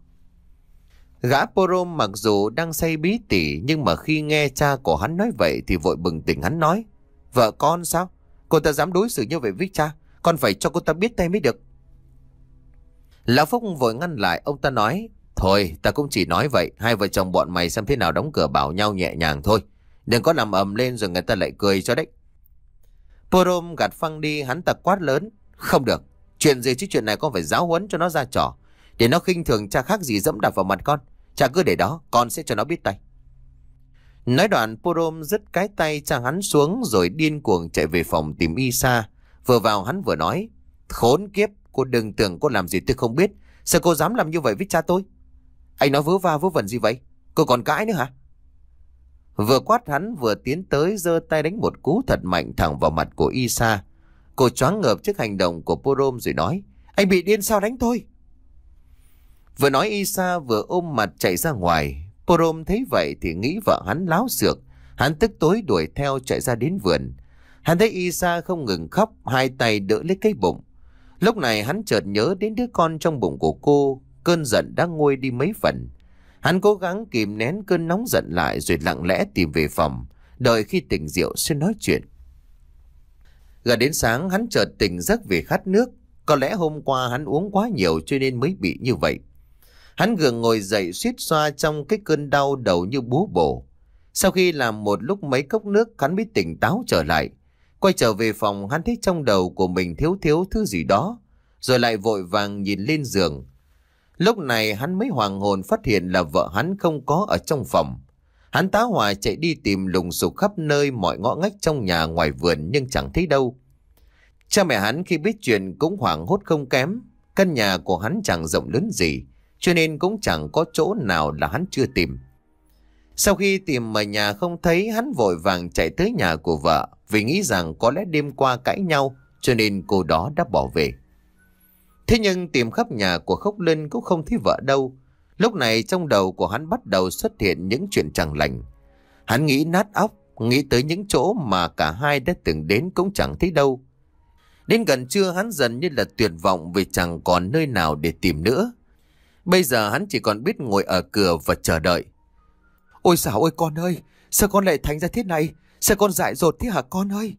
Gã Porom mặc dù đang say bí tỉ, nhưng mà khi nghe cha của hắn nói vậy thì vội bừng tỉnh. Hắn nói: "Vợ con sao? Cô ta dám đối xử như vậy với cha? Con phải cho cô ta biết tay mới được." Lão Phúc vội ngăn lại. Ông ta nói: "Thôi, ta cũng chỉ nói vậy. Hai vợ chồng bọn mày xem thế nào đóng cửa bảo nhau nhẹ nhàng thôi. Đừng có làm ầm lên rồi người ta lại cười cho đấy." Porom gạt phăng đi. Hắn ta quát lớn: "Không được. Chuyện gì chứ, chuyện này con phải giáo huấn cho nó ra trò. Để nó khinh thường cha khác gì dẫm đạp vào mặt con. Cha cứ để đó, con sẽ cho nó biết tay." Nói đoạn, Porom dứt cái tay cha hắn xuống rồi điên cuồng chạy về phòng tìm Isa. Vừa vào hắn vừa nói: "Khốn kiếp, cô đừng tưởng cô làm gì tôi không biết. Sao cô dám làm như vậy với cha tôi? Anh nói vớ va vớ vẩn gì vậy? Cô còn cãi nữa hả?" Vừa quát hắn vừa tiến tới giơ tay đánh một cú thật mạnh thẳng vào mặt của Isa. Cô choáng ngợp trước hành động của Porom rồi nói: "Anh bị điên sao đánh tôi?" Vừa nói Isa vừa ôm mặt chạy ra ngoài. Porom thấy vậy thì nghĩ vợ hắn láo xược. Hắn tức tối đuổi theo chạy ra đến vườn. Hắn thấy Isa không ngừng khóc, hai tay đỡ lấy cái bụng. Lúc này hắn chợt nhớ đến đứa con trong bụng của cô. Cơn giận đã nguôi đi mấy phần. Hắn cố gắng kìm nén cơn nóng giận lại rồi lặng lẽ tìm về phòng, đợi khi tỉnh rượu sẽ nói chuyện. Gần đến sáng hắn chợt tỉnh giấc vì khát nước. Có lẽ hôm qua hắn uống quá nhiều cho nên mới bị như vậy. Hắn gượng ngồi dậy suýt xoa trong cái cơn đau đầu như búa bổ. Sau khi làm một lúc mấy cốc nước, hắn mới tỉnh táo trở lại. Quay trở về phòng, hắn thấy trong đầu của mình thiếu thiếu thứ gì đó, rồi lại vội vàng nhìn lên giường. Lúc này hắn mới hoàng hồn phát hiện là vợ hắn không có ở trong phòng. Hắn tá hỏa chạy đi tìm lùng sục khắp nơi mọi ngõ ngách trong nhà ngoài vườn nhưng chẳng thấy đâu. Cha mẹ hắn khi biết chuyện cũng hoảng hốt không kém. Căn nhà của hắn chẳng rộng lớn gì, cho nên cũng chẳng có chỗ nào là hắn chưa tìm. Sau khi tìm mà nhà không thấy, hắn vội vàng chạy tới nhà của vợ, vì nghĩ rằng có lẽ đêm qua cãi nhau cho nên cô đó đã bỏ về. Thế nhưng tìm khắp nhà của Khốc Linh cũng không thấy vợ đâu. Lúc này trong đầu của hắn bắt đầu xuất hiện những chuyện chẳng lành. Hắn nghĩ nát óc, nghĩ tới những chỗ mà cả hai đã từng đến cũng chẳng thấy đâu. Đến gần trưa hắn dần như là tuyệt vọng vì chẳng còn nơi nào để tìm nữa. Bây giờ hắn chỉ còn biết ngồi ở cửa và chờ đợi. "Ôi xảo ơi con ơi, sao con lại thành ra thế này? Sao con dại dột thế hả con ơi?"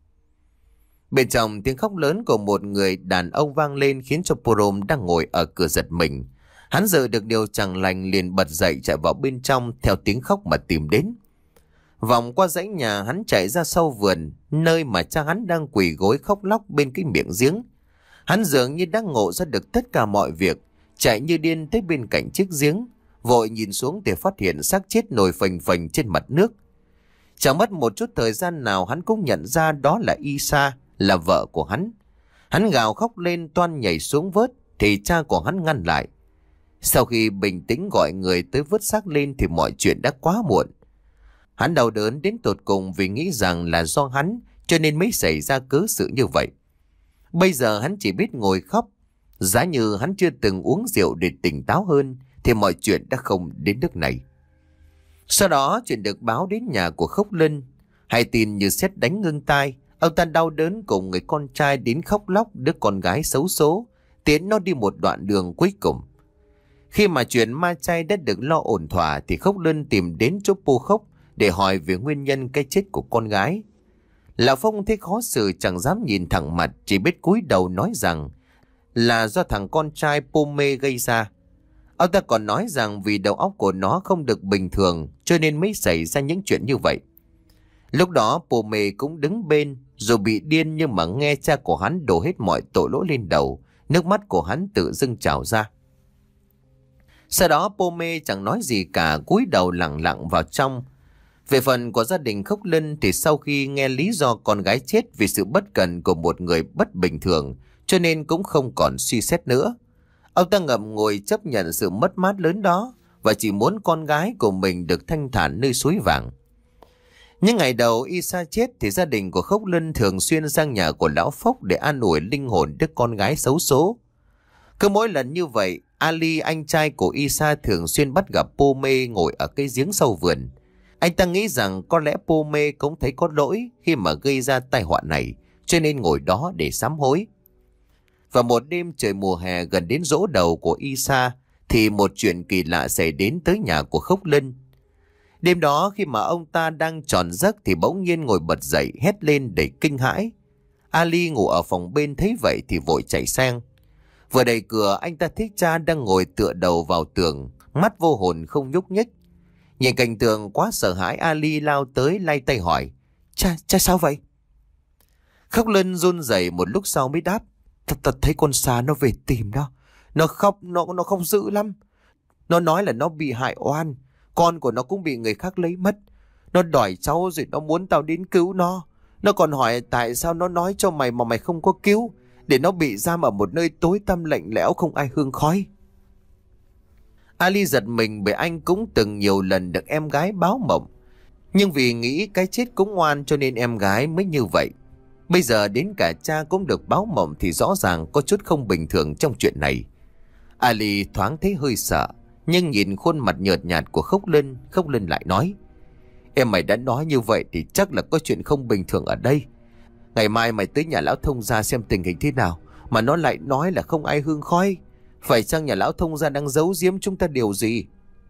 Bên trong tiếng khóc lớn của một người đàn ông vang lên khiến cho Porom đang ngồi ở cửa giật mình. Hắn dự được điều chẳng lành liền bật dậy chạy vào bên trong theo tiếng khóc mà tìm đến. Vòng qua dãy nhà hắn chạy ra sau vườn, nơi mà cha hắn đang quỳ gối khóc lóc bên cái miệng giếng. Hắn dường như đã ngộ ra được tất cả mọi việc, chạy như điên tới bên cạnh chiếc giếng, vội nhìn xuống để phát hiện xác chết nổi phềnh phềnh trên mặt nước. Chẳng mất một chút thời gian nào hắn cũng nhận ra đó là Isa, là vợ của hắn. Hắn gào khóc lên toan nhảy xuống vớt thì cha của hắn ngăn lại. Sau khi bình tĩnh gọi người tới vớt xác lên thì mọi chuyện đã quá muộn. Hắn đau đớn đến tột cùng vì nghĩ rằng là do hắn cho nên mới xảy ra cớ sự như vậy. Bây giờ hắn chỉ biết ngồi khóc. Giá như hắn chưa từng uống rượu để tỉnh táo hơn thì mọi chuyện đã không đến nước này. Sau đó chuyện được báo đến nhà của Khốc Linh. Hay tin như sét đánh ngưng tai. Ông ta đau đớn cùng người con trai đến khóc lóc đứa con gái xấu số, tiến nó đi một đoạn đường cuối cùng. Khi mà chuyện ma chay đã được lo ổn thỏa thì Khốc Linh tìm đến chỗ Pô Khốc để hỏi về nguyên nhân cái chết của con gái. Lão Phong thấy khó xử chẳng dám nhìn thẳng mặt, chỉ biết cúi đầu nói rằng là do thằng con trai Pô Mê gây ra. Ông ta còn nói rằng vì đầu óc của nó không được bình thường cho nên mới xảy ra những chuyện như vậy. Lúc đó Pô Mê cũng đứng bên, dù bị điên nhưng mà nghe cha của hắn đổ hết mọi tội lỗi lên đầu, nước mắt của hắn tự dưng trào ra. Sau đó Pô Mê chẳng nói gì cả, cúi đầu lặng lặng vào trong. Về phần của gia đình Khốc Linh thì sau khi nghe lý do con gái chết vì sự bất cẩn của một người bất bình thường cho nên cũng không còn suy xét nữa. Ông ta ngậm ngùi chấp nhận sự mất mát lớn đó và chỉ muốn con gái của mình được thanh thản nơi suối vàng. Những ngày đầu Isa chết thì gia đình của Khốc Linh thường xuyên sang nhà của Lão Phốc để an ủi linh hồn đứa con gái xấu số. Cứ mỗi lần như vậy, Ali, anh trai của Isa, thường xuyên bắt gặp Pô Mê ngồi ở cái giếng sau vườn. Anh ta nghĩ rằng có lẽ Pô Mê cũng thấy có lỗi khi mà gây ra tai họa này, cho nên ngồi đó để sám hối. Và một đêm trời mùa hè gần đến giỗ đầu của Isa thì một chuyện kỳ lạ xảy đến tới nhà của Khốc Linh. Đêm đó khi mà ông ta đang tròn giấc thì bỗng nhiên ngồi bật dậy hét lên đầy kinh hãi. Ali ngủ ở phòng bên thấy vậy thì vội chạy sang. Vừa đẩy cửa anh ta thấy cha đang ngồi tựa đầu vào tường, mắt vô hồn không nhúc nhích. Nhìn cảnh tượng quá sợ hãi, Ali lao tới lay tay hỏi: Cha, cha sao vậy? Khốc Linh run rẩy một lúc sau mới đáp: Thật thật thấy con Sa nó về tìm đó. Nó khóc, nó, nó không dữ lắm. Nó nói là nó bị hại oan, con của nó cũng bị người khác lấy mất. Nó đòi cháu rồi nó muốn tao đến cứu nó. Nó còn hỏi tại sao nó nói cho mày mà mày không có cứu, để nó bị giam ở một nơi tối tăm lạnh lẽo không ai hương khói. Ali giật mình bởi anh cũng từng nhiều lần được em gái báo mộng. Nhưng vì nghĩ cái chết cũng oan cho nên em gái mới như vậy. Bây giờ đến cả cha cũng được báo mộng thì rõ ràng có chút không bình thường trong chuyện này. Ali thoáng thấy hơi sợ, nhưng nhìn khuôn mặt nhợt nhạt của Khốc Linh, Khốc Linh lại nói: Em mày đã nói như vậy thì chắc là có chuyện không bình thường ở đây. Ngày mai mày tới nhà lão thông gia xem tình hình thế nào mà nó lại nói là không ai hương khói. Phải chăng nhà lão thông gia đang giấu giếm chúng ta điều gì?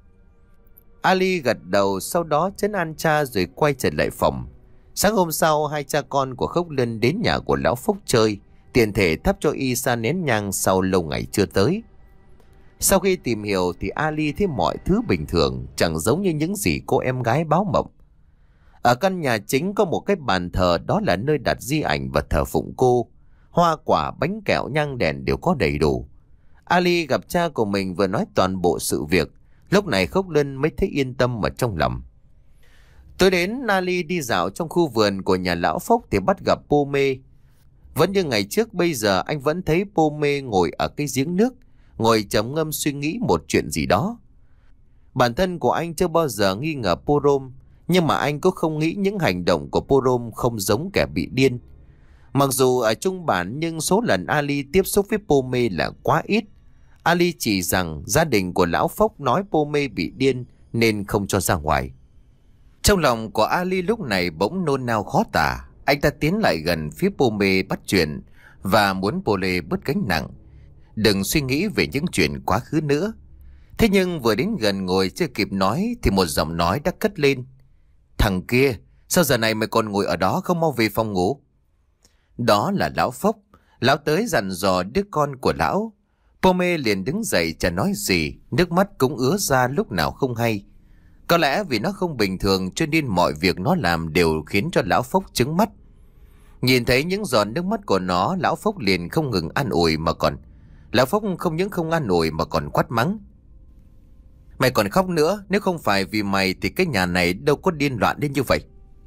Ali gật đầu, sau đó trấn an cha rồi quay trở lại phòng. Sáng hôm sau, hai cha con của Khốc Linh đến nhà của lão Phúc chơi, tiền thể thắp cho Isa nén nhang sau lâu ngày chưa tới. Sau khi tìm hiểu thì Ali thấy mọi thứ bình thường, chẳng giống như những gì cô em gái báo mộng. Ở căn nhà chính có một cái bàn thờ, đó là nơi đặt di ảnh và thờ phụng cô. Hoa quả, bánh kẹo, nhang đèn đều có đầy đủ. Ali gặp cha của mình vừa nói toàn bộ sự việc. Lúc này Khốc Linh mới thấy yên tâm ở trong lòng. Tối đến, Ali đi dạo trong khu vườn của nhà lão Phúc thì bắt gặp Pô Mê. Vẫn như ngày trước, bây giờ anh vẫn thấy Pô Mê ngồi ở cái giếng nước, ngồi trầm ngâm suy nghĩ một chuyện gì đó. Bản thân của anh chưa bao giờ nghi ngờ Porom, nhưng mà anh cũng không nghĩ những hành động của Porom không giống kẻ bị điên. Mặc dù ở trung bản nhưng số lần Ali tiếp xúc với Pô Mê là quá ít. Ali chỉ rằng gia đình của lão Phúc nói Pô Mê bị điên nên không cho ra ngoài. Trong lòng của Ali lúc này bỗng nôn nao khó tả. Anh ta tiến lại gần phía Pô Mê bắt chuyện và muốn Pô Lê bớt gánh nặng, đừng suy nghĩ về những chuyện quá khứ nữa. Thế nhưng vừa đến gần ngồi chưa kịp nói thì một giọng nói đã cất lên: Thằng kia, sao giờ này mày còn ngồi ở đó không mau về phòng ngủ? Đó là lão Phúc. Lão tới dặn dò đứa con của lão. Pô Mê liền đứng dậy chả nói gì, nước mắt cũng ứa ra lúc nào không hay. Có lẽ vì nó không bình thường cho nên mọi việc nó làm đều khiến cho lão Phúc trứng mắt. Nhìn thấy những giọt nước mắt của nó, lão Phúc liền không ngừng an ủi mà còn... Lão Phúc không những không an ủi mà còn quát mắng. Mày còn khóc nữa, nếu không phải vì mày thì cái nhà này đâu có điên loạn đến như vậy.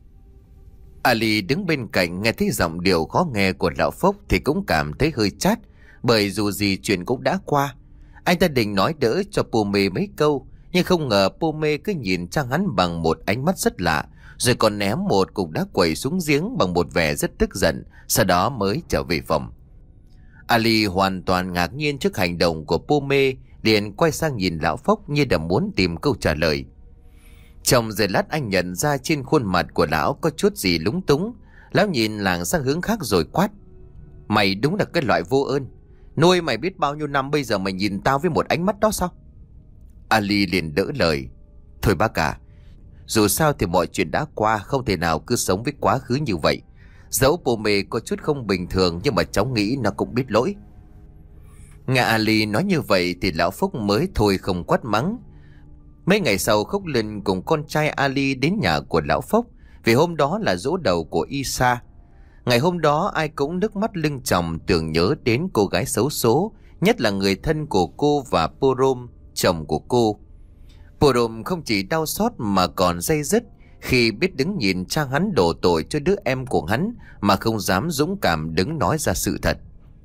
Ali đứng bên cạnh nghe thấy giọng điệu khó nghe của lão Phúc thì cũng cảm thấy hơi chát, bởi dù gì chuyện cũng đã qua. Anh ta định nói đỡ cho Pome mấy câu, nhưng không ngờ Pome cứ nhìn sang hắn bằng một ánh mắt rất lạ, rồi còn ném một cục đá quẩy xuống giếng bằng một vẻ rất tức giận, sau đó mới trở về phòng. Ali hoàn toàn ngạc nhiên trước hành động của Pome, liền quay sang nhìn lão Phúc như đã muốn tìm câu trả lời. Trong giây lát anh nhận ra trên khuôn mặt của lão có chút gì lúng túng. Lão nhìn làng sang hướng khác rồi quát. Mày đúng là cái loại vô ơn. Nuôi mày biết bao nhiêu năm, bây giờ mày nhìn tao với một ánh mắt đó sao? Ali liền đỡ lời. Thôi bác à, dù sao thì mọi chuyện đã qua, không thể nào cứ sống với quá khứ như vậy. Dẫu Pome có chút không bình thường, nhưng mà cháu nghĩ nó cũng biết lỗi. Nghe Ali nói như vậy thì lão Phúc mới thôi không quát mắng. Mấy ngày sau, Khúc Linh cùng con trai Ali đến nhà của lão Phúc, vì hôm đó là giỗ đầu của Isa. Ngày hôm đó ai cũng nước mắt lưng tròng tưởng nhớ đến cô gái xấu số, nhất là người thân của cô và Porom, chồng của cô. Porom không chỉ đau xót mà còn day dứt khi biết đứng nhìn cha hắn đổ tội cho đứa em của hắn mà không dám dũng cảm đứng nói ra sự thật.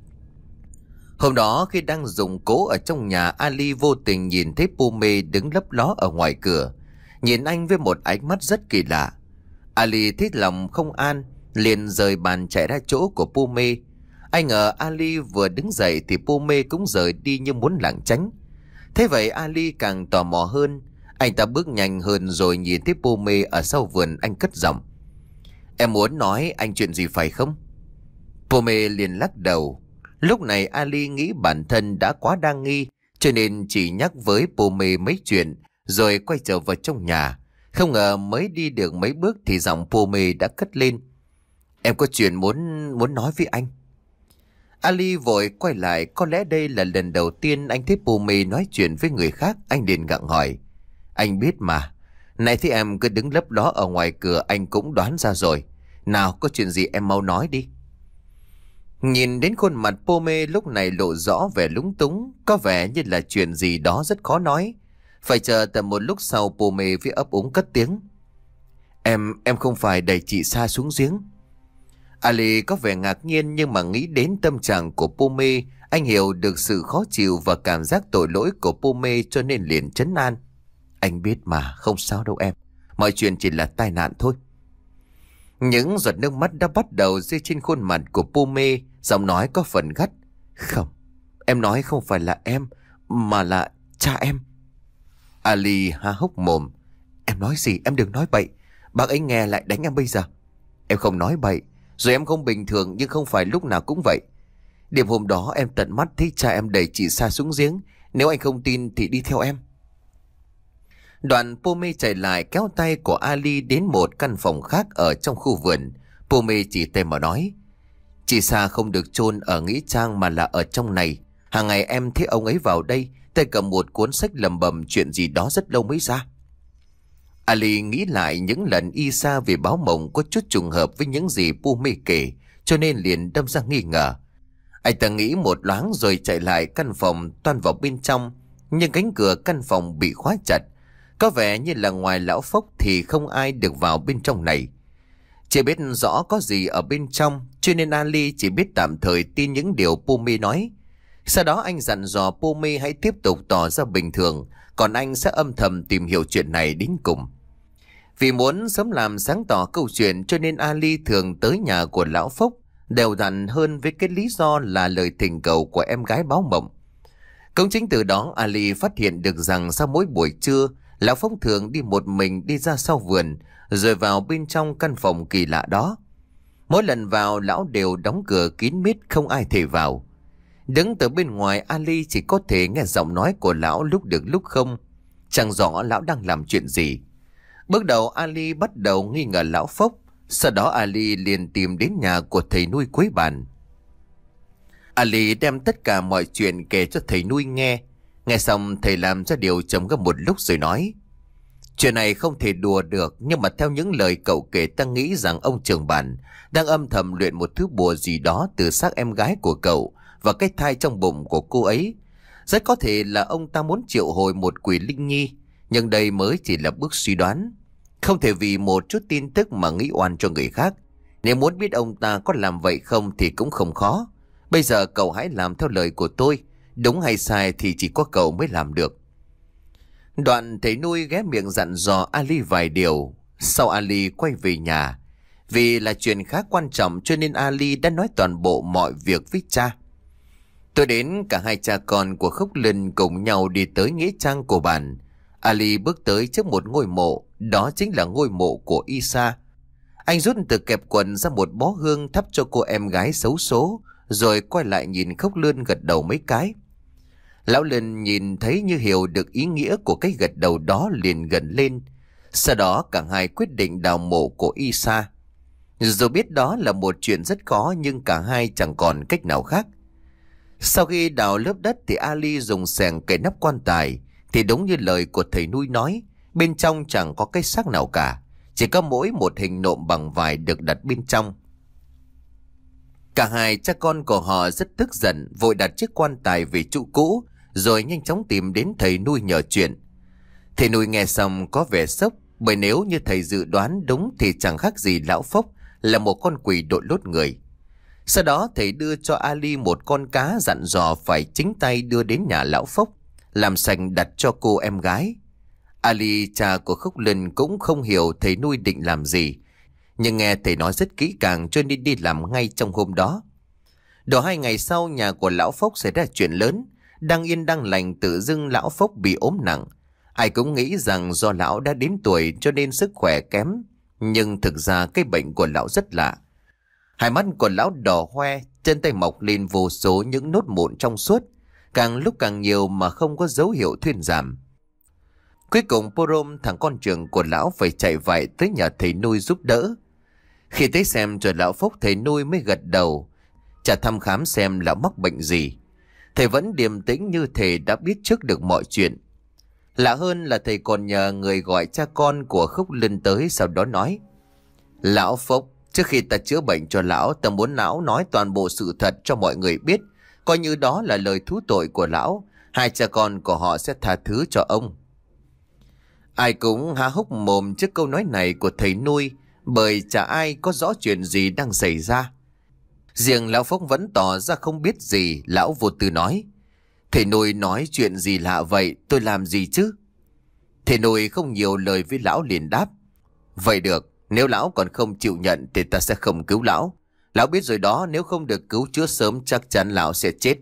Hôm đó khi đang dùng cố ở trong nhà, Ali vô tình nhìn thấy Pome đứng lấp ló ở ngoài cửa, nhìn anh với một ánh mắt rất kỳ lạ. Ali thấy lòng không an, liền rời bàn chạy ra chỗ của Pome. Ai ngờ Ali vừa đứng dậy thì Pome cũng rời đi như muốn lảng tránh. Thế vậy Ali càng tò mò hơn. Anh ta bước nhanh hơn rồi nhìn thấy Pome ở sau vườn. Anh cất giọng. Em muốn nói anh chuyện gì phải không? Pome liền lắc đầu. Lúc này Ali nghĩ bản thân đã quá đa nghi, cho nên chỉ nhắc với Pome mấy chuyện rồi quay trở vào trong nhà. Không ngờ mới đi được mấy bước thì giọng Pome đã cất lên. Em có chuyện muốn muốn nói với anh. Ali vội quay lại, có lẽ đây là lần đầu tiên anh thấy Pome nói chuyện với người khác. Anh liền gặng hỏi. Anh biết mà, nãy thì em cứ đứng lấp đó ở ngoài cửa, anh cũng đoán ra rồi. Nào, có chuyện gì em mau nói đi. Nhìn đến khuôn mặt Pome lúc này lộ rõ vẻ lúng túng, có vẻ như là chuyện gì đó rất khó nói. Phải chờ tầm một lúc sau Pome mới ấp úng cất tiếng. Em, em không phải đẩy chị Sa xuống giếng. Ali có vẻ ngạc nhiên, nhưng mà nghĩ đến tâm trạng của Pome, anh hiểu được sự khó chịu và cảm giác tội lỗi của Pome, cho nên liền trấn an. Anh biết mà, không sao đâu em. Mọi chuyện chỉ là tai nạn thôi. Những giọt nước mắt đã bắt đầu rơi trên khuôn mặt của Pome, giọng nói có phần gắt. Không, em nói không phải là em, mà là cha em. Ali há hốc mồm. Em nói gì? Em đừng nói bậy. Bác ấy nghe lại đánh em bây giờ. Em không nói bậy. Rồi em không bình thường, nhưng không phải lúc nào cũng vậy. Đêm hôm đó em tận mắt thấy cha em đẩy chị Sa xuống giếng. Nếu anh không tin thì đi theo em. Đoạn Pome chạy lại kéo tay của Ali đến một căn phòng khác ở trong khu vườn. Pome chỉ tay mà nói. Chị Sa không được chôn ở nghĩa trang mà là ở trong này. Hàng ngày em thấy ông ấy vào đây, tay cầm một cuốn sách lầm bầm chuyện gì đó rất lâu mới ra. Ali nghĩ lại những lần Isa về báo mộng có chút trùng hợp với những gì Pome kể, cho nên liền đâm ra nghi ngờ. Anh ta nghĩ một loáng rồi chạy lại căn phòng toan vào bên trong, nhưng cánh cửa căn phòng bị khóa chặt. Có vẻ như là ngoài lão Phúc thì không ai được vào bên trong này. Chưa biết rõ có gì ở bên trong, cho nên Ali chỉ biết tạm thời tin những điều Pome nói. Sau đó anh dặn dò Pome hãy tiếp tục tỏ ra bình thường, còn anh sẽ âm thầm tìm hiểu chuyện này đến cùng. Vì muốn sớm làm sáng tỏ câu chuyện, cho nên Ali thường tới nhà của lão Phúc đều đặn hơn, với cái lý do là lời thỉnh cầu của em gái báo mộng. Cũng chính từ đó Ali phát hiện được rằng sau mỗi buổi trưa, lão Phúc thường đi một mình đi ra sau vườn, rồi vào bên trong căn phòng kỳ lạ đó. Mỗi lần vào lão đều đóng cửa kín mít, không ai thể vào. Đứng từ bên ngoài, Ali chỉ có thể nghe giọng nói của lão lúc được lúc không, chẳng rõ lão đang làm chuyện gì. Bước đầu Ali bắt đầu nghi ngờ lão Phúc. Sau đó Ali liền tìm đến nhà của thầy nuôi cuối bản. Ali đem tất cả mọi chuyện kể cho thầy nuôi nghe. Nghe xong thầy làm ra điều trầm ngâm một lúc rồi nói. Chuyện này không thể đùa được, nhưng mà theo những lời cậu kể ta nghĩ rằng ông trưởng bản đang âm thầm luyện một thứ bùa gì đó từ xác em gái của cậu và cái thai trong bụng của cô ấy. Rất có thể là ông ta muốn triệu hồi một quỷ linh nhi, nhưng đây mới chỉ là bước suy đoán. Không thể vì một chút tin tức mà nghĩ oan cho người khác. Nếu muốn biết ông ta có làm vậy không thì cũng không khó. Bây giờ cậu hãy làm theo lời của tôi. Đúng hay sai thì chỉ có cậu mới làm được. Đoạn thầy nuôi ghé miệng dặn dò Ali vài điều. Sau Ali quay về nhà. Vì là chuyện khá quan trọng cho nên Ali đã nói toàn bộ mọi việc với cha. Tôi đến cả hai cha con của Khúc Linh cùng nhau đi tới nghĩa trang của bản. Ali bước tới trước một ngôi mộ, đó chính là ngôi mộ của Isa. Anh rút từ kẹp quần ra một bó hương thắp cho cô em gái xấu số, rồi quay lại nhìn Khúc Linh gật đầu mấy cái. Lão Linh nhìn thấy như hiểu được ý nghĩa của cái gật đầu đó, liền gần lên. Sau đó cả hai quyết định đào mộ của Isa. Dù biết đó là một chuyện rất khó, nhưng cả hai chẳng còn cách nào khác. Sau khi đào lớp đất thì Ali dùng xẻng cày nắp quan tài. Thì đúng như lời của thầy nuôi nói, bên trong chẳng có cái xác nào cả, chỉ có mỗi một hình nộm bằng vải được đặt bên trong. Cả hai cha con của họ rất tức giận, vội đặt chiếc quan tài về chỗ cũ, rồi nhanh chóng tìm đến thầy nuôi nhờ chuyện. Thầy nuôi nghe xong có vẻ sốc, bởi nếu như thầy dự đoán đúng thì chẳng khác gì lão Phốc là một con quỷ đội lốt người. Sau đó thầy đưa cho Ali một con cá, dặn dò phải chính tay đưa đến nhà lão Phốc, làm sành đặt cho cô em gái. Ali, cha của Khúc Linh, cũng không hiểu thầy nuôi định làm gì, nhưng nghe thầy nói rất kỹ càng cho nên đi làm ngay trong hôm đó. Độ hai ngày sau, nhà của lão Phốc xảy ra chuyện lớn. Đang yên đang lành, tự dưng lão Phốc bị ốm nặng. Ai cũng nghĩ rằng do lão đã đến tuổi cho nên sức khỏe kém, nhưng thực ra cái bệnh của lão rất lạ. Hai mắt của lão đỏ hoe, chân tay mọc lên vô số những nốt mụn trong suốt, càng lúc càng nhiều mà không có dấu hiệu thuyên giảm. Cuối cùng Porom, thằng con trưởng của lão, phải chạy vạy tới nhà thầy nuôi giúp đỡ. Khi tới xem rồi lão Phốc, thầy nuôi mới gật đầu, chả thăm khám xem lão mắc bệnh gì. Thầy vẫn điềm tĩnh như thể đã biết trước được mọi chuyện. Lạ hơn là thầy còn nhờ người gọi cha con của Khúc Linh tới, sau đó nói: Lão Phốc, trước khi ta chữa bệnh cho lão, ta muốn lão nói toàn bộ sự thật cho mọi người biết, coi như đó là lời thú tội của lão. Hai cha con của họ sẽ tha thứ cho ông. Ai cũng há hốc mồm trước câu nói này của thầy nuôi, bởi chả ai có rõ chuyện gì đang xảy ra. Riêng lão Phốc vẫn tỏ ra không biết gì. Lão vô tư nói: Thầy nuôi nói chuyện gì lạ vậy, tôi làm gì chứ? Thầy nuôi không nhiều lời với lão, liền đáp: Vậy được, nếu lão còn không chịu nhận thì ta sẽ không cứu lão. Lão biết rồi đó, nếu không được cứu chữa sớm chắc chắn lão sẽ chết.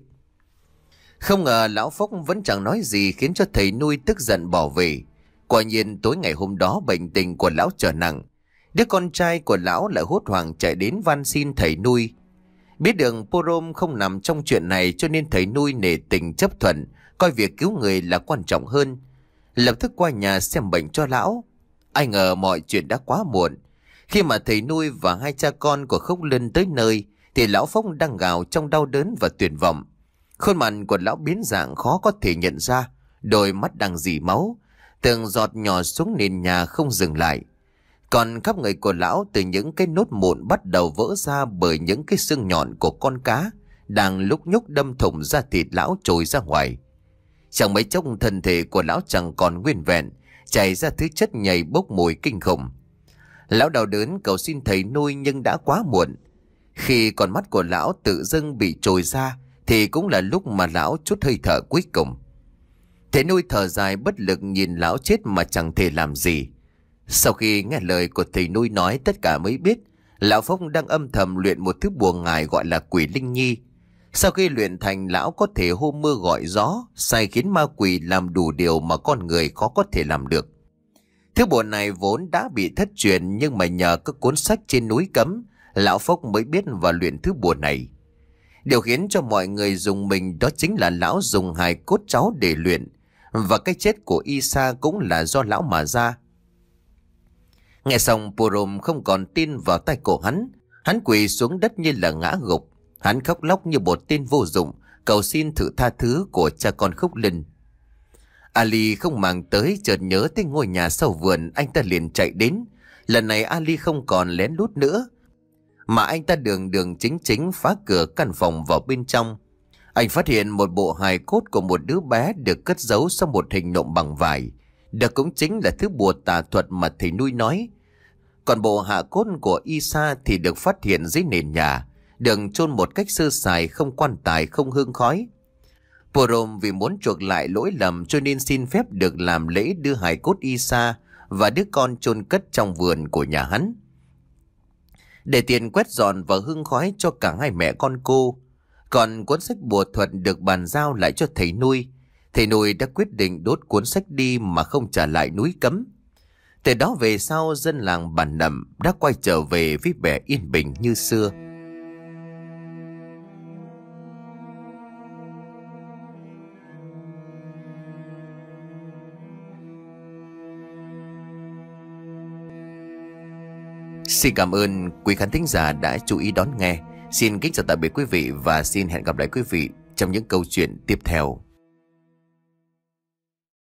Không ngờ lão Phốc vẫn chẳng nói gì, khiến cho thầy nuôi tức giận bỏ về. Quả nhiên tối ngày hôm đó bệnh tình của lão trở nặng. Đứa con trai của lão lại hốt hoảng chạy đến van xin thầy nuôi. Biết được Porom không nằm trong chuyện này cho nên thầy nuôi nể tình chấp thuận, coi việc cứu người là quan trọng hơn. Lập tức qua nhà xem bệnh cho lão. Ai ngờ mọi chuyện đã quá muộn. Khi mà thầy nuôi và hai cha con của Khúc Linh tới nơi thì lão Phốc đang gào trong đau đớn và tuyệt vọng. Khuôn mặt của lão biến dạng khó có thể nhận ra, đôi mắt đang rỉ máu, từng giọt nhỏ xuống nền nhà không dừng lại. Còn khắp người của lão từ những cái nốt mụn bắt đầu vỡ ra bởi những cái xương nhọn của con cá đang lúc nhúc đâm thủng da thịt lão trồi ra ngoài. Chẳng mấy chốc thân thể của lão chẳng còn nguyên vẹn, chảy ra thứ chất nhầy bốc mùi kinh khủng. Lão đau đớn cầu xin thầy nuôi nhưng đã quá muộn. Khi con mắt của lão tự dưng bị trồi ra thì cũng là lúc mà lão trút hơi thở cuối cùng. Thầy nuôi thở dài bất lực nhìn lão chết mà chẳng thể làm gì. Sau khi nghe lời của thầy nuôi nói, tất cả mới biết lão Phốc đang âm thầm luyện một thứ bùa ngải gọi là quỷ linh nhi. Sau khi luyện thành, lão có thể hô mưa gọi gió, sai khiến ma quỷ làm đủ điều mà con người khó có thể làm được. Thứ bùa này vốn đã bị thất truyền, nhưng mà nhờ các cuốn sách trên núi cấm, lão Phốc mới biết và luyện thứ bùa này. Điều khiến cho mọi người dùng mình đó chính là lão dùng hài cốt cháu để luyện, và cái chết của Isa cũng là do lão mà ra. Nghe xong, Porom không còn tin vào tai cổ hắn. Hắn quỳ xuống đất như là ngã gục. Hắn khóc lóc như một tên vô dụng, cầu xin sự tha thứ của cha con Khúc Linh. Ali không màng tới, chợt nhớ tới ngôi nhà sau vườn, anh ta liền chạy đến. Lần này Ali không còn lén lút nữa, mà anh ta đường đường chính chính phá cửa căn phòng vào bên trong. Anh phát hiện một bộ hài cốt của một đứa bé được cất giấu sau một hình nộm bằng vải. Đó cũng chính là thứ bùa tà thuật mà thầy nuôi nói. Còn bộ hạ cốt của Isa thì được phát hiện dưới nền nhà, được chôn một cách sơ sài, không quan tài, không hương khói. Porom vì muốn chuộc lại lỗi lầm cho nên xin phép được làm lễ đưa hài cốt Isa và đứa con chôn cất trong vườn của nhà hắn, để tiền quét dọn và hương khói cho cả hai mẹ con cô. Còn cuốn sách bùa thuật được bàn giao lại cho thầy nuôi. Thầy nuôi đã quyết định đốt cuốn sách đi mà không trả lại núi cấm. Từ đó về sau, dân làng Bản Nậm đã quay trở về với vẻ yên bình như xưa. Xin cảm ơn quý khán thính giả đã chú ý đón nghe. Xin kính chào tạm biệt quý vị và xin hẹn gặp lại quý vị trong những câu chuyện tiếp theo.